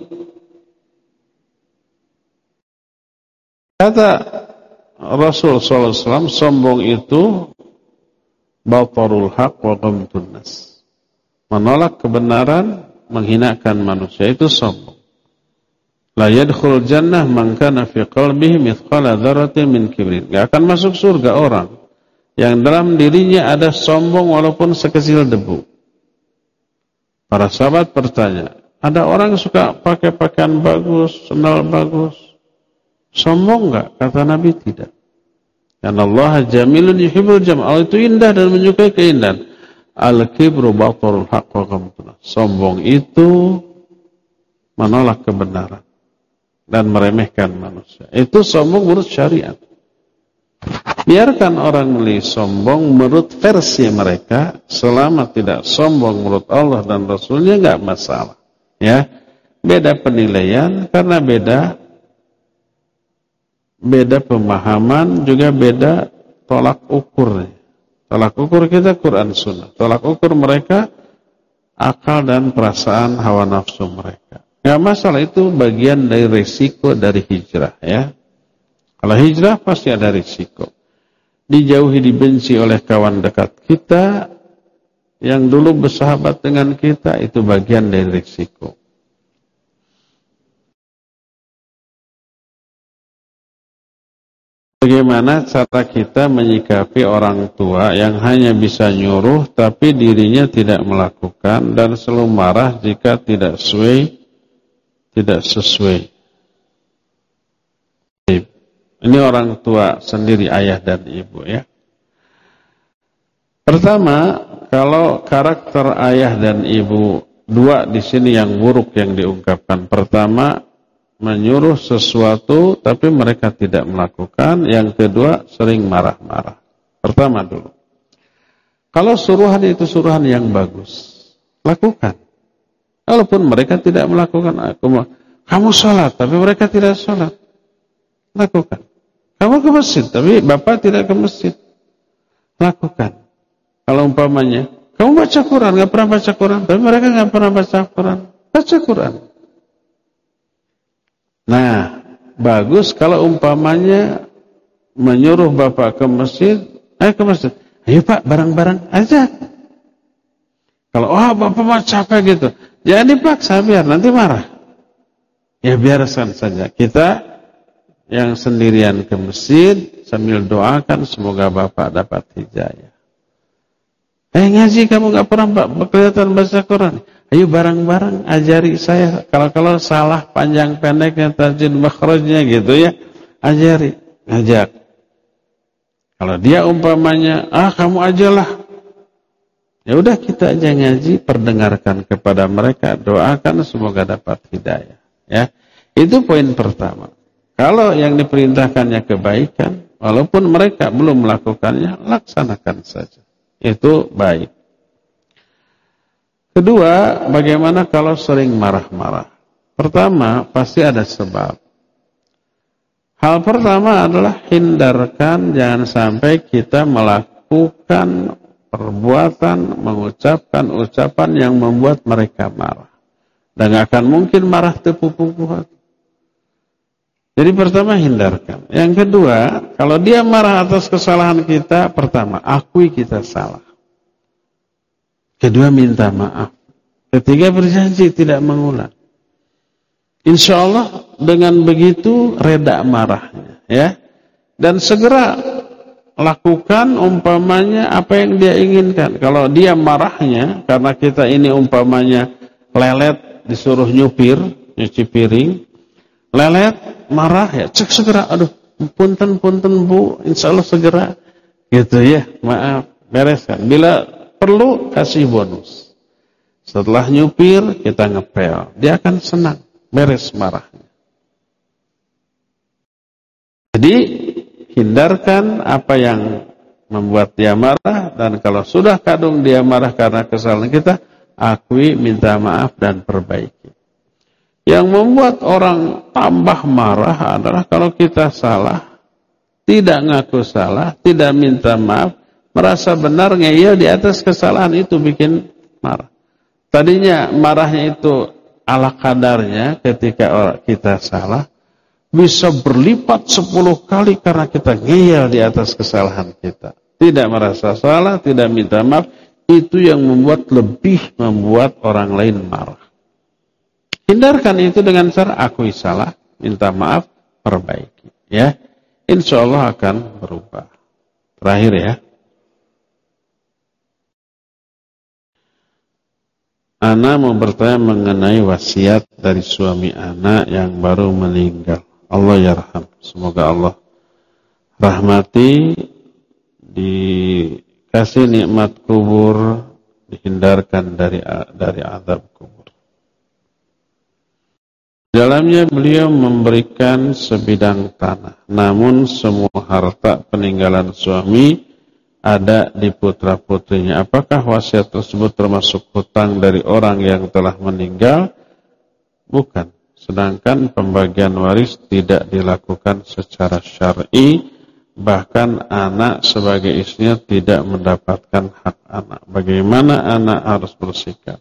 Kata Rasul sallallahu alaihi wasallam, sombong itu batarul haq wa ghamtun nas. Menolak kebenaran, menghinakan manusia, itu sombong. La yadkhul jannah man kana fi qalbihi mithqala dzarratin min kibrin. Enggak akan masuk surga orang yang dalam dirinya ada sombong walaupun sekecil debu. Para sahabat bertanya, ada orang suka pakai pakaian bagus, sandal bagus, sombong enggak? Kata Nabi, tidak. Karena Allah jamilun yuhibbul jamal. Allah itu indah dan menyukai keindahan. Al-kibru batarul haqq wa ghamtun. Sombong itu menolak kebenaran dan meremehkan manusia. Itu sombong menurut syariat. Biarkan orang meli sombong menurut versi mereka, selama tidak sombong menurut Allah dan Rasulnya enggak masalah. Ya, beda penilaian karena beda beda pemahaman, juga beda tolak ukurnya. Tolak ukur kita Quran Sunnah. Tolak ukur mereka akal dan perasaan hawa nafsu mereka. Gak masalah, itu bagian dari risiko dari hijrah ya. Kalau hijrah pasti ada risiko. Dijauhi, dibenci oleh kawan dekat kita yang dulu bersahabat dengan kita, itu bagian dari risiko. Bagaimana cara kita menyikapi orang tua yang hanya bisa nyuruh tapi dirinya tidak melakukan dan selalu marah jika tidak sesuai tidak sesuai. Ini orang tua sendiri, ayah dan ibu ya. Pertama, kalau karakter ayah dan ibu, dua di sini yang buruk yang diungkapkan. Pertama, menyuruh sesuatu tapi mereka tidak melakukan. Yang kedua, sering marah-marah. Pertama dulu, kalau suruhan itu suruhan yang bagus, lakukan. Walaupun mereka tidak melakukan, kamu sholat tapi mereka tidak sholat, lakukan. Kamu ke masjid tapi bapak tidak ke masjid, lakukan. Kalau umpamanya kamu baca Quran, gak pernah baca Quran, tapi mereka gak pernah baca Quran, baca Quran. Nah, bagus kalau umpamanya menyuruh bapak ke masjid, ayo ke masjid. Ayo pak, bareng-bareng aja. Kalau wah bapak mah capek gitu, jangan dipaksa, biar nanti marah. Ya biarkan saja. Kita yang sendirian ke masjid sambil doakan semoga bapak dapat hidayah. Eh ngaji kamu nggak pernah kelihatan baca Quran? Ayo bareng-bareng ajari saya. Kalau-kalau salah panjang pendeknya tajwid makhrajnya gitu ya, ajari, ngajak. Kalau dia umpamanya, ah kamu ajalah. Ya udah kita aja ngaji, perdengarkan kepada mereka, doakan semoga dapat hidayah. Ya, itu poin pertama. Kalau yang diperintahkannya kebaikan, walaupun mereka belum melakukannya, laksanakan saja. Itu baik. Kedua, bagaimana kalau sering marah-marah? Pertama, pasti ada sebab. Hal pertama adalah hindarkan, jangan sampai kita melakukan perbuatan, mengucapkan ucapan yang membuat mereka marah. Dan gak akan mungkin marah tepupuh-puh. Jadi pertama hindarkan. Yang kedua, kalau dia marah atas kesalahan kita, pertama, akui kita salah. Kedua, minta maaf. Ketiga, berjanji tidak mengulang. Insya Allah dengan begitu reda marahnya, ya. Dan segera lakukan umpamanya apa yang dia inginkan. Kalau dia marahnya karena kita ini umpamanya lelet disuruh nyupir, nyuci piring, lelet marah ya, cek segera, aduh punten punten Bu, insya Allah segera, gitu ya, maaf, bereskan. Bila perlu kasih bonus. Setelah nyupir kita ngepel, dia akan senang, beres marahnya. Jadi hindarkan apa yang membuat dia marah, dan kalau sudah kadung dia marah karena kesalahan kita, akui, minta maaf dan perbaiki. Yang membuat orang tambah marah adalah kalau kita salah, tidak ngaku salah, tidak minta maaf, merasa benar, ngeyel di atas kesalahan, itu bikin marah. Tadinya marahnya itu ala kadarnya ketika kita salah, bisa berlipat sepuluh kali karena kita ngeyel di atas kesalahan kita. Tidak merasa salah, tidak minta maaf, itu yang membuat lebih membuat orang lain marah. Hindarkan itu dengan cara akui salah, minta maaf, perbaiki. Ya, insya Allah akan berubah. Terakhir ya, Ana mau bertanya mengenai wasiat dari suami Ana yang baru meninggal. Allah yarham. Semoga Allah rahmati, dikasih nikmat kubur, dihindarkan dari dari azab kubur. Dalamnya beliau memberikan sebidang tanah, namun semua harta peninggalan suami ada di putra-putrinya. Apakah wasiat tersebut termasuk hutang dari orang yang telah meninggal? Bukan. Sedangkan pembagian waris tidak dilakukan secara syar'i, bahkan anak sebagai istrinya tidak mendapatkan hak anak. Bagaimana anak harus bersikap?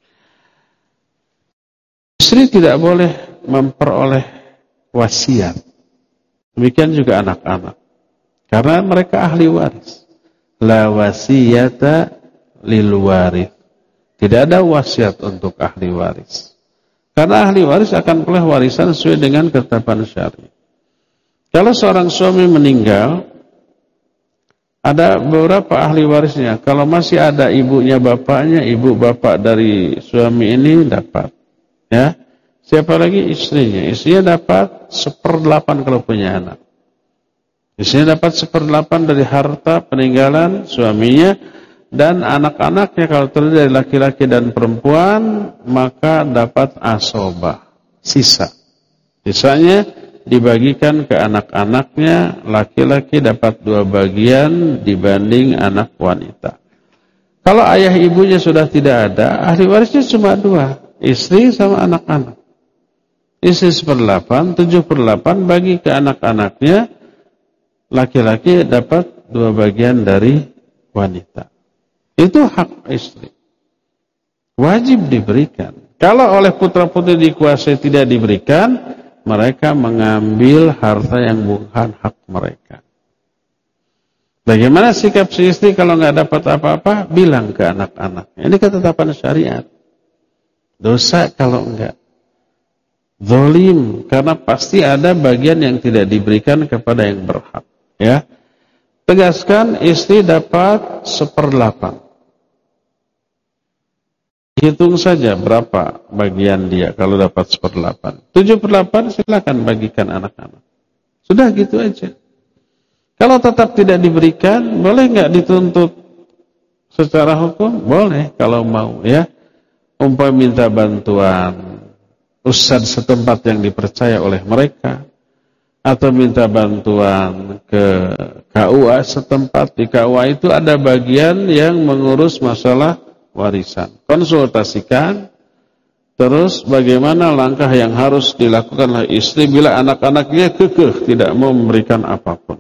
Istri tidak boleh memperoleh wasiat. Demikian juga anak-anak. Karena mereka ahli waris. La wasiyata lil warith. Tidak ada wasiat untuk ahli waris. Karena ahli waris akan peroleh warisan sesuai dengan ketetapan syar'i. Kalau seorang suami meninggal, ada beberapa ahli warisnya. Kalau masih ada ibunya, bapaknya, ibu bapak dari suami ini dapat. Ya, siapa lagi? Istrinya. Istrinya dapat seperdelapan kalau punya anak. Istrinya dapat seperdelapan dari harta peninggalan suaminya, dan anak-anaknya kalau terdiri dari laki-laki dan perempuan, maka dapat asobah, sisa. Sisanya dibagikan ke anak-anaknya, laki-laki dapat dua bagian dibanding anak wanita. Kalau ayah ibunya sudah tidak ada, ahli warisnya cuma dua. Istri sama anak-anak. Istri seperdelapan, tujuh per delapan bagi ke anak-anaknya, laki-laki dapat dua bagian dari wanita. Itu hak istri. Wajib diberikan. Kalau oleh putra-putri dikuasai tidak diberikan, mereka mengambil harta yang bukan hak mereka. Bagaimana sikap si istri kalau nggak dapat apa-apa? Bilang ke anak-anaknya. Ini ketetapan syariat. Dosa kalau enggak. Zalim, karena pasti ada bagian yang tidak diberikan kepada yang berhak. Ya, tegaskan istri dapat seperdelapan. Hitung saja berapa bagian dia kalau dapat seperdelapan. Tujuh per delapan silakan bagikan anak-anak. Sudah gitu aja. Kalau tetap tidak diberikan, boleh nggak dituntut secara hukum? Boleh kalau mau, ya. Umpama minta bantuan ustadz setempat yang dipercaya oleh mereka, atau minta bantuan ke K U A setempat. Di K U A itu ada bagian yang mengurus masalah warisan. Konsultasikan, terus bagaimana langkah yang harus dilakukan oleh istri bila anak-anaknya kekeh tidak mau memberikan apapun.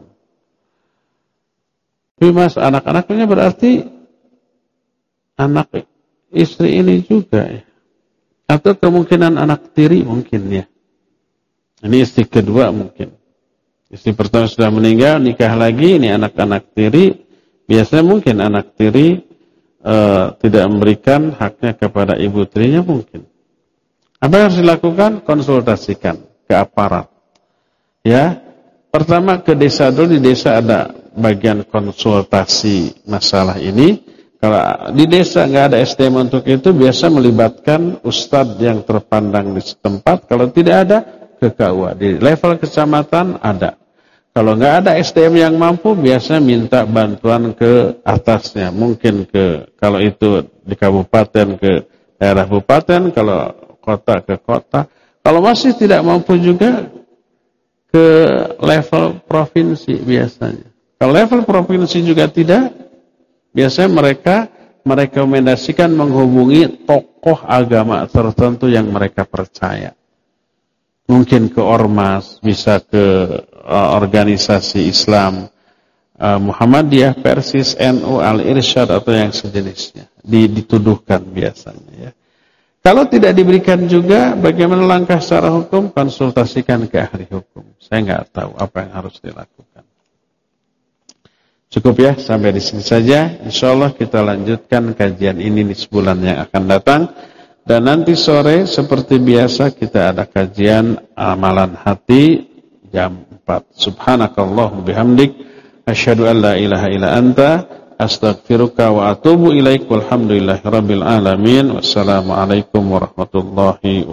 Mas, anak-anaknya berarti anak istri ini juga, ya. Atau kemungkinan anak tiri mungkin, ya. Ini istri kedua mungkin. Istri pertama sudah meninggal, nikah lagi, ini anak-anak tiri. Biasanya mungkin anak tiri uh, tidak memberikan haknya kepada ibu tirinya mungkin. Apa yang harus dilakukan? Konsultasikan ke aparat. Ya, pertama ke desa dulu. Di desa ada bagian konsultasi masalah ini. Kalau di desa nggak ada S D M untuk itu, biasa melibatkan ustadz yang terpandang di setempat. Kalau tidak ada, ke K U A. Di level kecamatan ada. Kalau nggak ada S D M yang mampu, biasa minta bantuan ke atasnya. Mungkin ke, kalau itu di kabupaten, ke daerah kabupaten, kalau kota ke kota. Kalau masih tidak mampu juga, ke level provinsi biasanya. Kalau level provinsi juga tidak, biasanya mereka merekomendasikan menghubungi tokoh agama tertentu yang mereka percaya. Mungkin ke ormas, bisa ke uh, organisasi Islam, uh, Muhammadiyah, Persis, N U, Al-Irsyad, atau yang sejenisnya. Dituduhkan biasanya, ya. Kalau tidak diberikan juga, bagaimana langkah secara hukum? Konsultasikan ke ahli hukum. Saya nggak tahu apa yang harus dilakukan. Cukup, ya, sampai di sini saja. Insyaallah kita lanjutkan kajian ini di sebulan yang akan datang. Dan nanti sore seperti biasa kita ada kajian amalan hati jam empat. Subhanakallahumma bihamdik asyhadu an la ilaha illa anta astaghfiruka wa atubu ilaik. Walhamdulillahirabbil alamin. Wassalamualaikum warahmatullahi wabarakatuh.